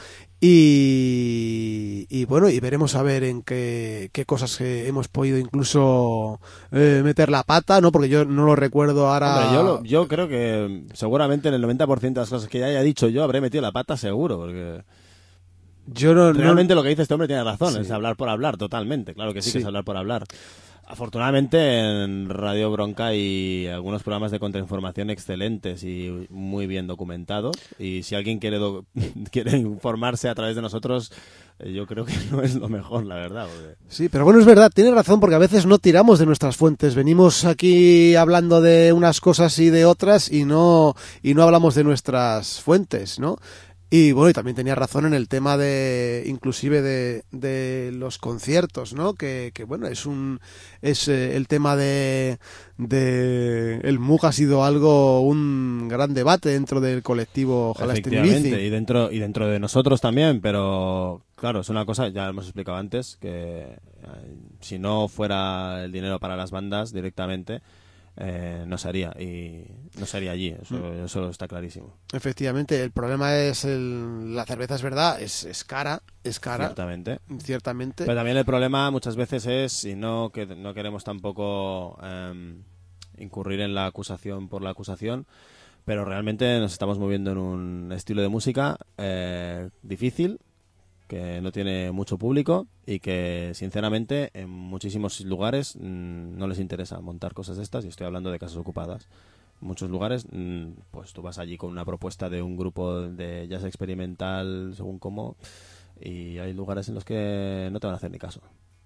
Y, y bueno, y veremos a ver en qué, qué cosas que hemos podido incluso eh, meter la pata, ¿no? Porque yo no lo recuerdo ahora. Hombre, yo, lo, yo creo que seguramente en el noventa por ciento de las cosas que ya haya dicho yo habré metido la pata seguro, porque yo no, realmente no... lo que dice este hombre tiene razón, sí. Es hablar por hablar, totalmente, claro que sí, sí. que es hablar por hablar. Afortunadamente en Radio Bronca hay algunos programas de contrainformación excelentes y muy bien documentados, y si alguien quiere do- quiere informarse a través de nosotros, eh, yo creo que no es lo mejor, la verdad. Porque... Sí, pero bueno, es verdad, tiene razón, porque a veces no tiramos de nuestras fuentes, venimos aquí hablando de unas cosas y de otras y no y no hablamos de nuestras fuentes, ¿no? Y bueno, y también tenía razón en el tema de, inclusive de, de los conciertos, ¿no? Que, que bueno, es un, es eh, el tema de, de, el M U G ha sido algo, un gran debate dentro del colectivo Ojalá esté mi bici. Efectivamente, y dentro, y dentro de nosotros también, pero claro, es una cosa, ya hemos explicado antes, que eh, si no fuera el dinero para las bandas directamente, Eh, no se haría y no se haría allí, eso, mm. eso está clarísimo. Efectivamente, el problema es el, la cerveza, es verdad, es, es cara, es cara, ciertamente, ciertamente. Pero también el problema muchas veces es, y no que no queremos tampoco eh, incurrir en la acusación por la acusación, pero realmente nos estamos moviendo en un estilo de música eh, difícil, que no tiene mucho público y que sinceramente en muchísimos lugares mmm, no les interesa montar cosas de estas, y estoy hablando de casas ocupadas. En muchos lugares mmm, pues tú vas allí con una propuesta de un grupo de jazz experimental según cómo, y hay lugares en los que no te van a hacer ni caso,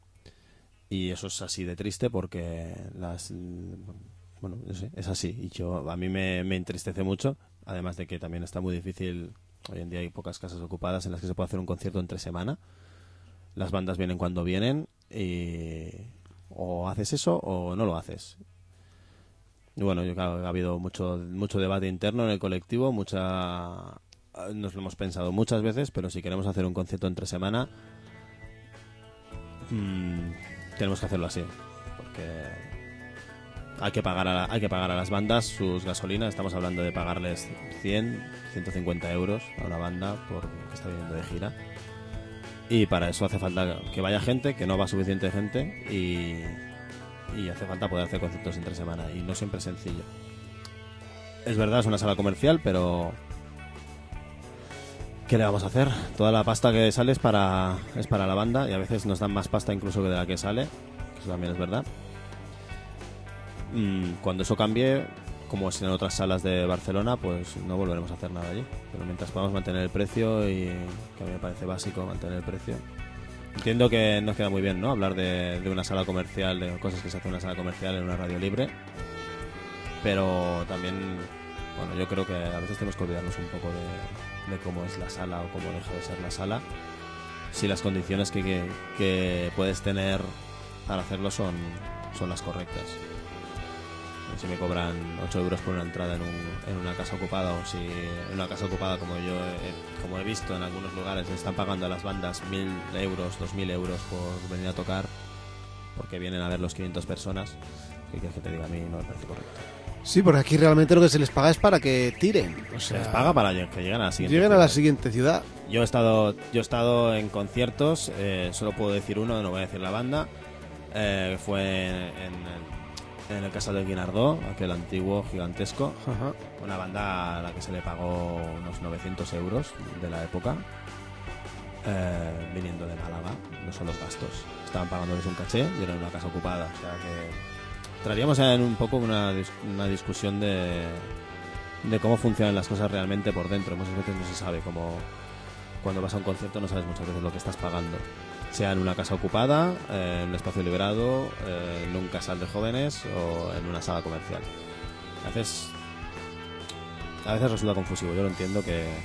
y eso es así de triste porque las bueno, no sé, es así, y yo a mí me, me entristece mucho, además de que también está muy difícil. Hoy en día hay pocas casas ocupadas en las que se puede hacer un concierto entre semana. Las bandas vienen cuando vienen y o haces eso o no lo haces. Y bueno, yo, claro, ha habido mucho mucho debate interno en el colectivo, mucha nos lo hemos pensado muchas veces, pero si queremos hacer un concierto entre semana mmm, tenemos que hacerlo así, porque hay que pagar a la, hay que pagar a las bandas sus gasolinas. Estamos hablando de pagarles cien, ciento cincuenta euros a una banda por que está viniendo de gira, y para eso hace falta que vaya gente, que no va suficiente gente, y, y hace falta poder hacer conciertos entre semana, y no siempre es sencillo. Es verdad, es una sala comercial, pero ¿qué le vamos a hacer? Toda la pasta que sale es para, es para la banda, y a veces nos dan más pasta incluso que de la que sale, eso también es verdad. Cuando eso cambie, como es en otras salas de Barcelona, pues no volveremos a hacer nada allí. Pero mientras podamos mantener el precio, y que a mí me parece básico mantener el precio. Entiendo que nos queda muy bien, ¿no? Hablar de, de una sala comercial, de cosas que se hacen en una sala comercial en una radio libre. Pero también, bueno, yo creo que a veces tenemos que olvidarnos un poco de, de cómo es la sala o cómo deja de ser la sala. Si las condiciones que, que, que puedes tener para hacerlo son, son las correctas. Si me cobran ocho euros por una entrada en, un, en una casa ocupada, o si en una casa ocupada, como yo he, como he visto en algunos lugares, están pagando a las bandas mil euros, dos mil euros por venir a tocar, porque vienen a ver los quinientas personas, ¿qué quieres que te diga? A mí no me parece correcto. Sí, porque aquí realmente lo que se les paga es para que tiren. O sea, se les paga para que lleguen a la siguiente lleguen ciudad. a la siguiente ciudad. Yo he estado, yo he estado en conciertos, eh, solo puedo decir uno, no voy a decir la banda, eh, fue en, en en el Casal del Guinardó, aquel antiguo gigantesco. Ajá. Una banda a la que se le pagó unos novecientos euros de la época, eh, viniendo de Málaga, no son los gastos, estaban pagándoles un caché y era una casa ocupada, o sea que traeríamos en un poco una, una discusión de, de cómo funcionan las cosas realmente por dentro. Muchas veces no se sabe cómo, cuando vas a un concierto no sabes muchas veces lo que estás pagando, sea en una casa ocupada, eh, en un espacio liberado, eh, en un casal de jóvenes o en una sala comercial. A veces, a veces resulta confusivo. Yo lo entiendo que,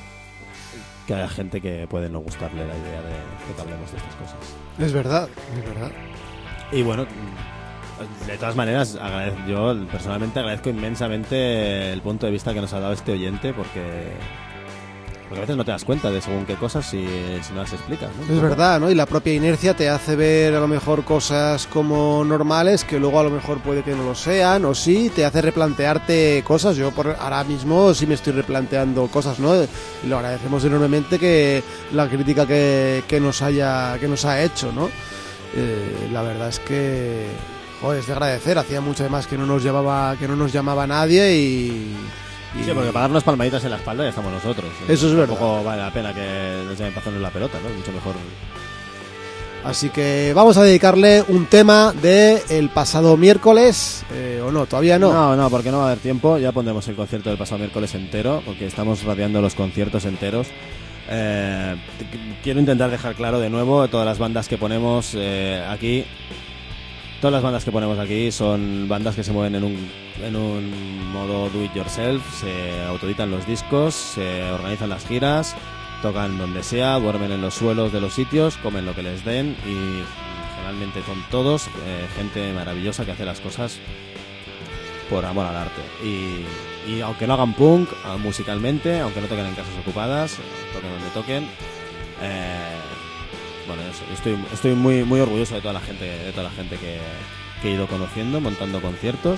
que haya gente que puede no gustarle la idea de, de que hablemos de estas cosas. Es verdad, es verdad. Y bueno, de todas maneras, agradez- yo personalmente agradezco inmensamente el punto de vista que nos ha dado este oyente, porque, porque a veces no te das cuenta de según qué cosas si, si no las explicas, ¿no? Es verdad, ¿no? Y la propia inercia te hace ver a lo mejor cosas como normales que luego a lo mejor puede que no lo sean, o sí, te hace replantearte cosas. Yo por ahora mismo sí me estoy replanteando cosas, ¿no? Y lo agradecemos enormemente que la crítica que, que nos haya que nos ha hecho, ¿no? Eh, la verdad es que, joder, es de agradecer. Hacía mucho además que no nos llamaba que no nos llamaba nadie y... y- Sí, porque para darnos palmaditas en la espalda ya estamos nosotros. Eso es verdad. Tampoco vale la pena que nos llamen para hacernos la pelota, ¿no? Es mucho mejor. Así que vamos a dedicarle un tema de el pasado miércoles, eh, o no, todavía no. No, no, porque no va a haber tiempo. Ya pondremos el concierto del pasado miércoles entero, porque estamos radiando los conciertos enteros. Eh, quiero intentar dejar claro de nuevo todas las bandas que ponemos eh, aquí. Todas las bandas que ponemos aquí son bandas que se mueven en un, en un modo do it yourself, se autoeditan los discos, se organizan las giras, tocan donde sea, duermen en los suelos de los sitios, comen lo que les den y generalmente con todos eh, gente maravillosa que hace las cosas por amor al arte. Y, y aunque no hagan punk ah, musicalmente, aunque no toquen en casas ocupadas, toquen donde toquen, eh, bueno, yo, sé, yo estoy, estoy muy muy orgulloso de toda la gente, de toda la gente que, que he ido conociendo, montando conciertos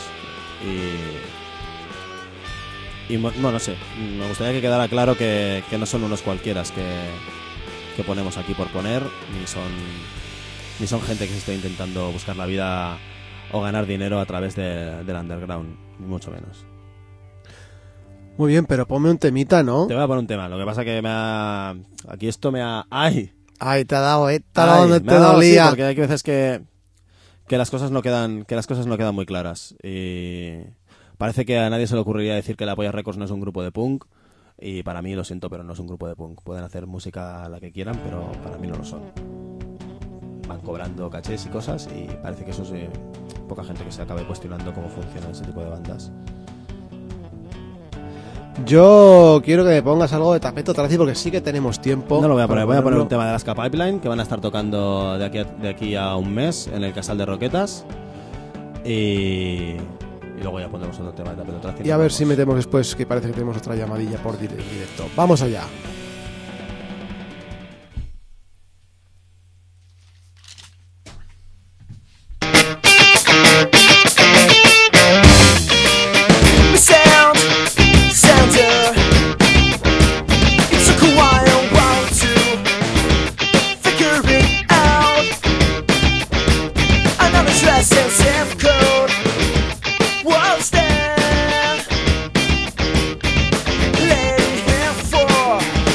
y, y bueno, no sé, me gustaría que quedara claro que, que no son unos cualquieras que, que ponemos aquí por poner, ni son ni son gente que se esté intentando buscar la vida o ganar dinero a través de, del underground, ni mucho menos. Muy bien, pero ponme un temita, ¿no? Te voy a poner un tema, lo que pasa que me ha... Aquí esto me ha... ¡Ay! Ay, te ha dado, eh, te ha dado Ay, donde me te ha dado, dolía. sí, porque hay veces que, que las cosas no quedan que las cosas no quedan muy claras. Y parece que a nadie se le ocurriría decir que la Polla Records no es un grupo de punk. Y para mí, lo siento, pero no es un grupo de punk. Pueden hacer música la que quieran, pero para mí no lo son. Van cobrando cachés y cosas y parece que eso es eh, poca gente que se acabe cuestionando cómo funciona ese tipo de bandas. Yo quiero que me pongas algo de Tapeto Traci porque sí que tenemos tiempo. No lo voy a poner, para voy a poner ponerlo. un tema de Alaska Pipeline que van a estar tocando de aquí a, de aquí a un mes en el Casal de Roquetas. Y, y luego ya pondremos otro tema de Tapeto Traci. Y a ver si metemos después, que parece que tenemos otra llamadilla por dire- directo. Vamos allá. Sound, sounder. It took a while, while to figure it out. Another dress and zip code was there, laying here for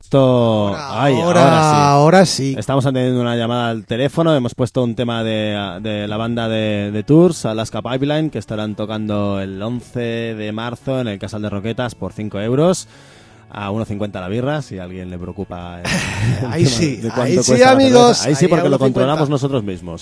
puesto... Ahora, Ay, ahora, ahora sí. ahora sí. Estamos atendiendo una llamada al teléfono. Hemos puesto un tema de, de la banda de, de Tours, Alaska Pipeline, que estarán tocando el once de marzo en el Casal de Roquetas por cinco euros. A uno cincuenta la birra, si a alguien le preocupa. El, el Ahí tema sí, de cuánto ahí sí, cuesta la amigos, cerveza. Ahí sí, ahí porque a lo uno cincuenta. controlamos nosotros mismos.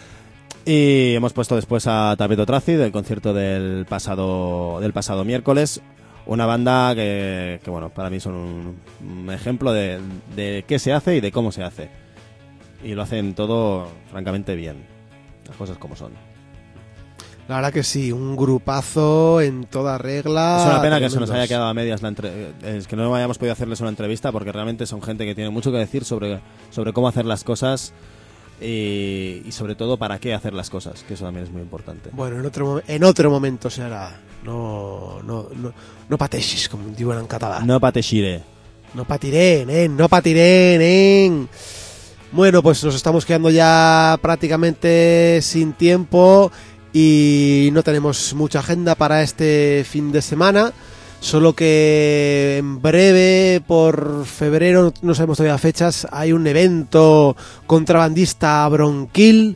Y hemos puesto después a Tapeto Traci del concierto del pasado del pasado miércoles. Una banda que, que bueno, para mí son un, un ejemplo de, de qué se hace y de cómo se hace. Y lo hacen todo, francamente, bien. Las cosas como son. La verdad que sí, un grupazo en toda regla. Es una pena que se nos tremendos. haya quedado a medias la entre... es que no hayamos podido hacerles una entrevista, porque realmente son gente que tiene mucho que decir sobre, sobre cómo hacer las cosas y, y sobre todo para qué hacer las cosas, que eso también es muy importante. Bueno, en otro, mo- en otro momento se hará. No, no, no, no pateixis, com diuen en català. No pateixiré. No patiré, nen, no patiré, nen. Bueno, pues nos estamos quedando ya prácticamente sin tiempo y no tenemos mucha agenda para este fin de semana. Solo que en breve, por febrero, no sabemos todavía fechas, hay un evento contrabandista bronquil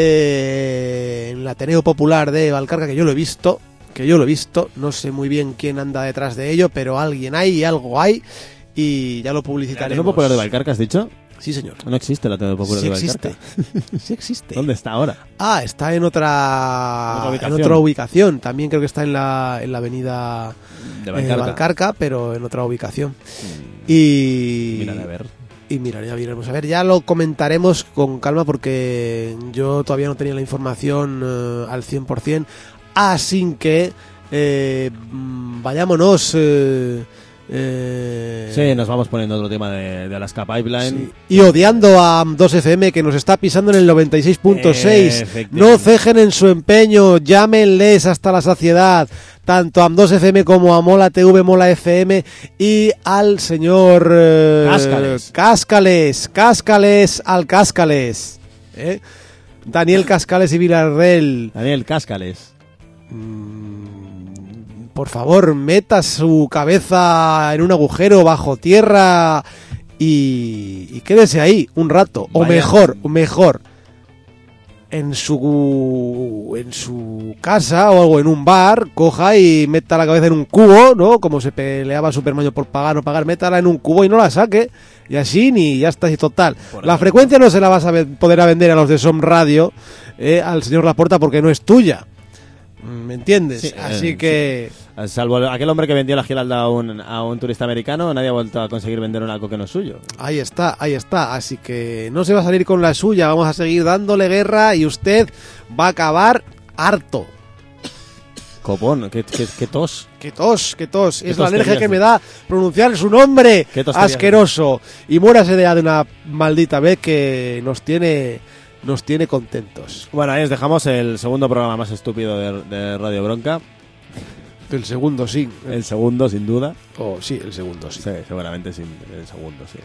eh, en el Ateneo Popular de Valcarca, que yo lo he visto, que yo lo he visto, no sé muy bien quién anda detrás de ello, pero alguien hay y algo hay, y ya lo ¿El publicitaremos. Ateneo Popular de Valcarca has dicho? Sí, señor. No existe el Ateneo Popular Sí de existe. Valcarca. Sí existe. ¿Dónde está ahora? Ah, está en otra, Otra en ubicación. otra ubicación. También creo que está en la, en la avenida De eh, Valcarca. Valcarca, pero en otra ubicación. Y Mira, a ver. y mira, ya veremos. A ver, ya lo comentaremos con calma porque yo todavía no tenía la información eh, al cien por ciento. Así que eh, mm, vayámonos. Eh, eh, Sí, nos vamos poniendo otro tema de, de Alaska Pipeline. Sí. Y odiando a dos F M, que nos está pisando en el noventa y seis punto seis. Efectivamente. No cejen en su empeño, llámenles hasta la saciedad, tanto a dos F M como a Mola T V, Mola F M y al señor eh, Cáscales. Cáscales, Cáscales, al Cáscales, ¿eh? Daniel Cáscales y Villarreal. Daniel Cáscales. Por favor, meta su cabeza en un agujero bajo tierra y, y quédese ahí un rato. O Vaya. mejor, mejor, en su en su casa o algo, en un bar, coja y meta la cabeza en un cubo, ¿no? Como se peleaba Superman por pagar o no pagar, métala en un cubo y no la saque. Y así ni ya está, y total. Por La ejemplo. frecuencia no se la vas a ve- poder a vender a los de Som Radio, eh, al señor Laporta, porque no es tuya. ¿Me entiendes? Sí, Así eh, que... Salvo aquel hombre que vendió la Giralda a un, a un turista americano, nadie ha vuelto a conseguir vender un algo que no es suyo. Ahí está, ahí está. Así que no se va a salir con la suya. Vamos a seguir dándole guerra y usted va a acabar harto. Copón, qué, qué, qué tos. ¡Qué tos, qué tos! ¿Qué Es la tos alergia querías que me decir? da pronunciar su nombre ¿Qué tos querías asqueroso. Y muérase de, de una maldita vez que nos tiene, nos tiene contentos. Bueno, ahí os dejamos el segundo programa más estúpido de, de Radio Bronca. El segundo sí. El segundo, sin duda. Oh, sí, el segundo sí. Sí, seguramente sin el segundo, sí.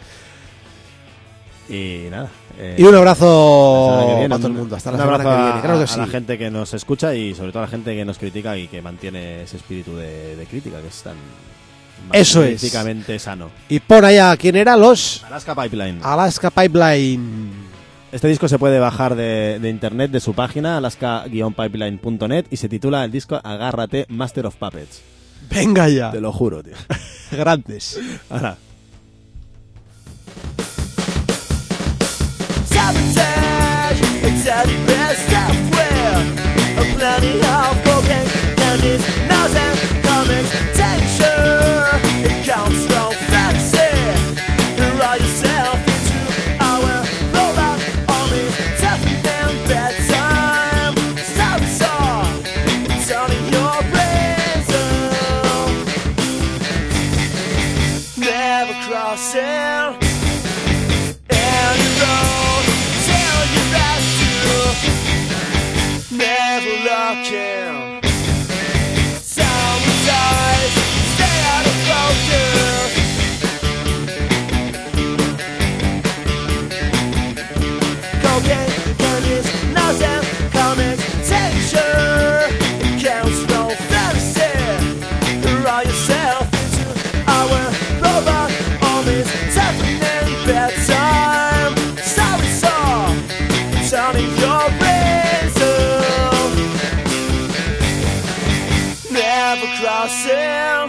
Y nada. eh, Y un la abrazo semana que viene, para todo el un- mundo. Hasta la un semana que abrazo viene. a- Claro que a, sí. la gente que nos escucha y sobre todo a la gente que nos critica y que mantiene ese espíritu de, de crítica que es tan Eso es. magníficamente sano. Y pon allá, ¿quién era? Los Alaska Pipeline. Alaska Pipeline. Este disco se puede bajar de, de internet de su página alaska pipeline punto net y se titula el disco Agárrate Master of Puppets. Venga ya. Te lo juro, tío. Grandes. Ahora. Sabotage, it's at the best software. A plenty of broken candies, nothing coming. Tension, it comes from fantasy. You roll yourself into our robot army. Tough and bad time. Stop the song, turning your brains on. Never crossing. And you roll till you back to ourselves.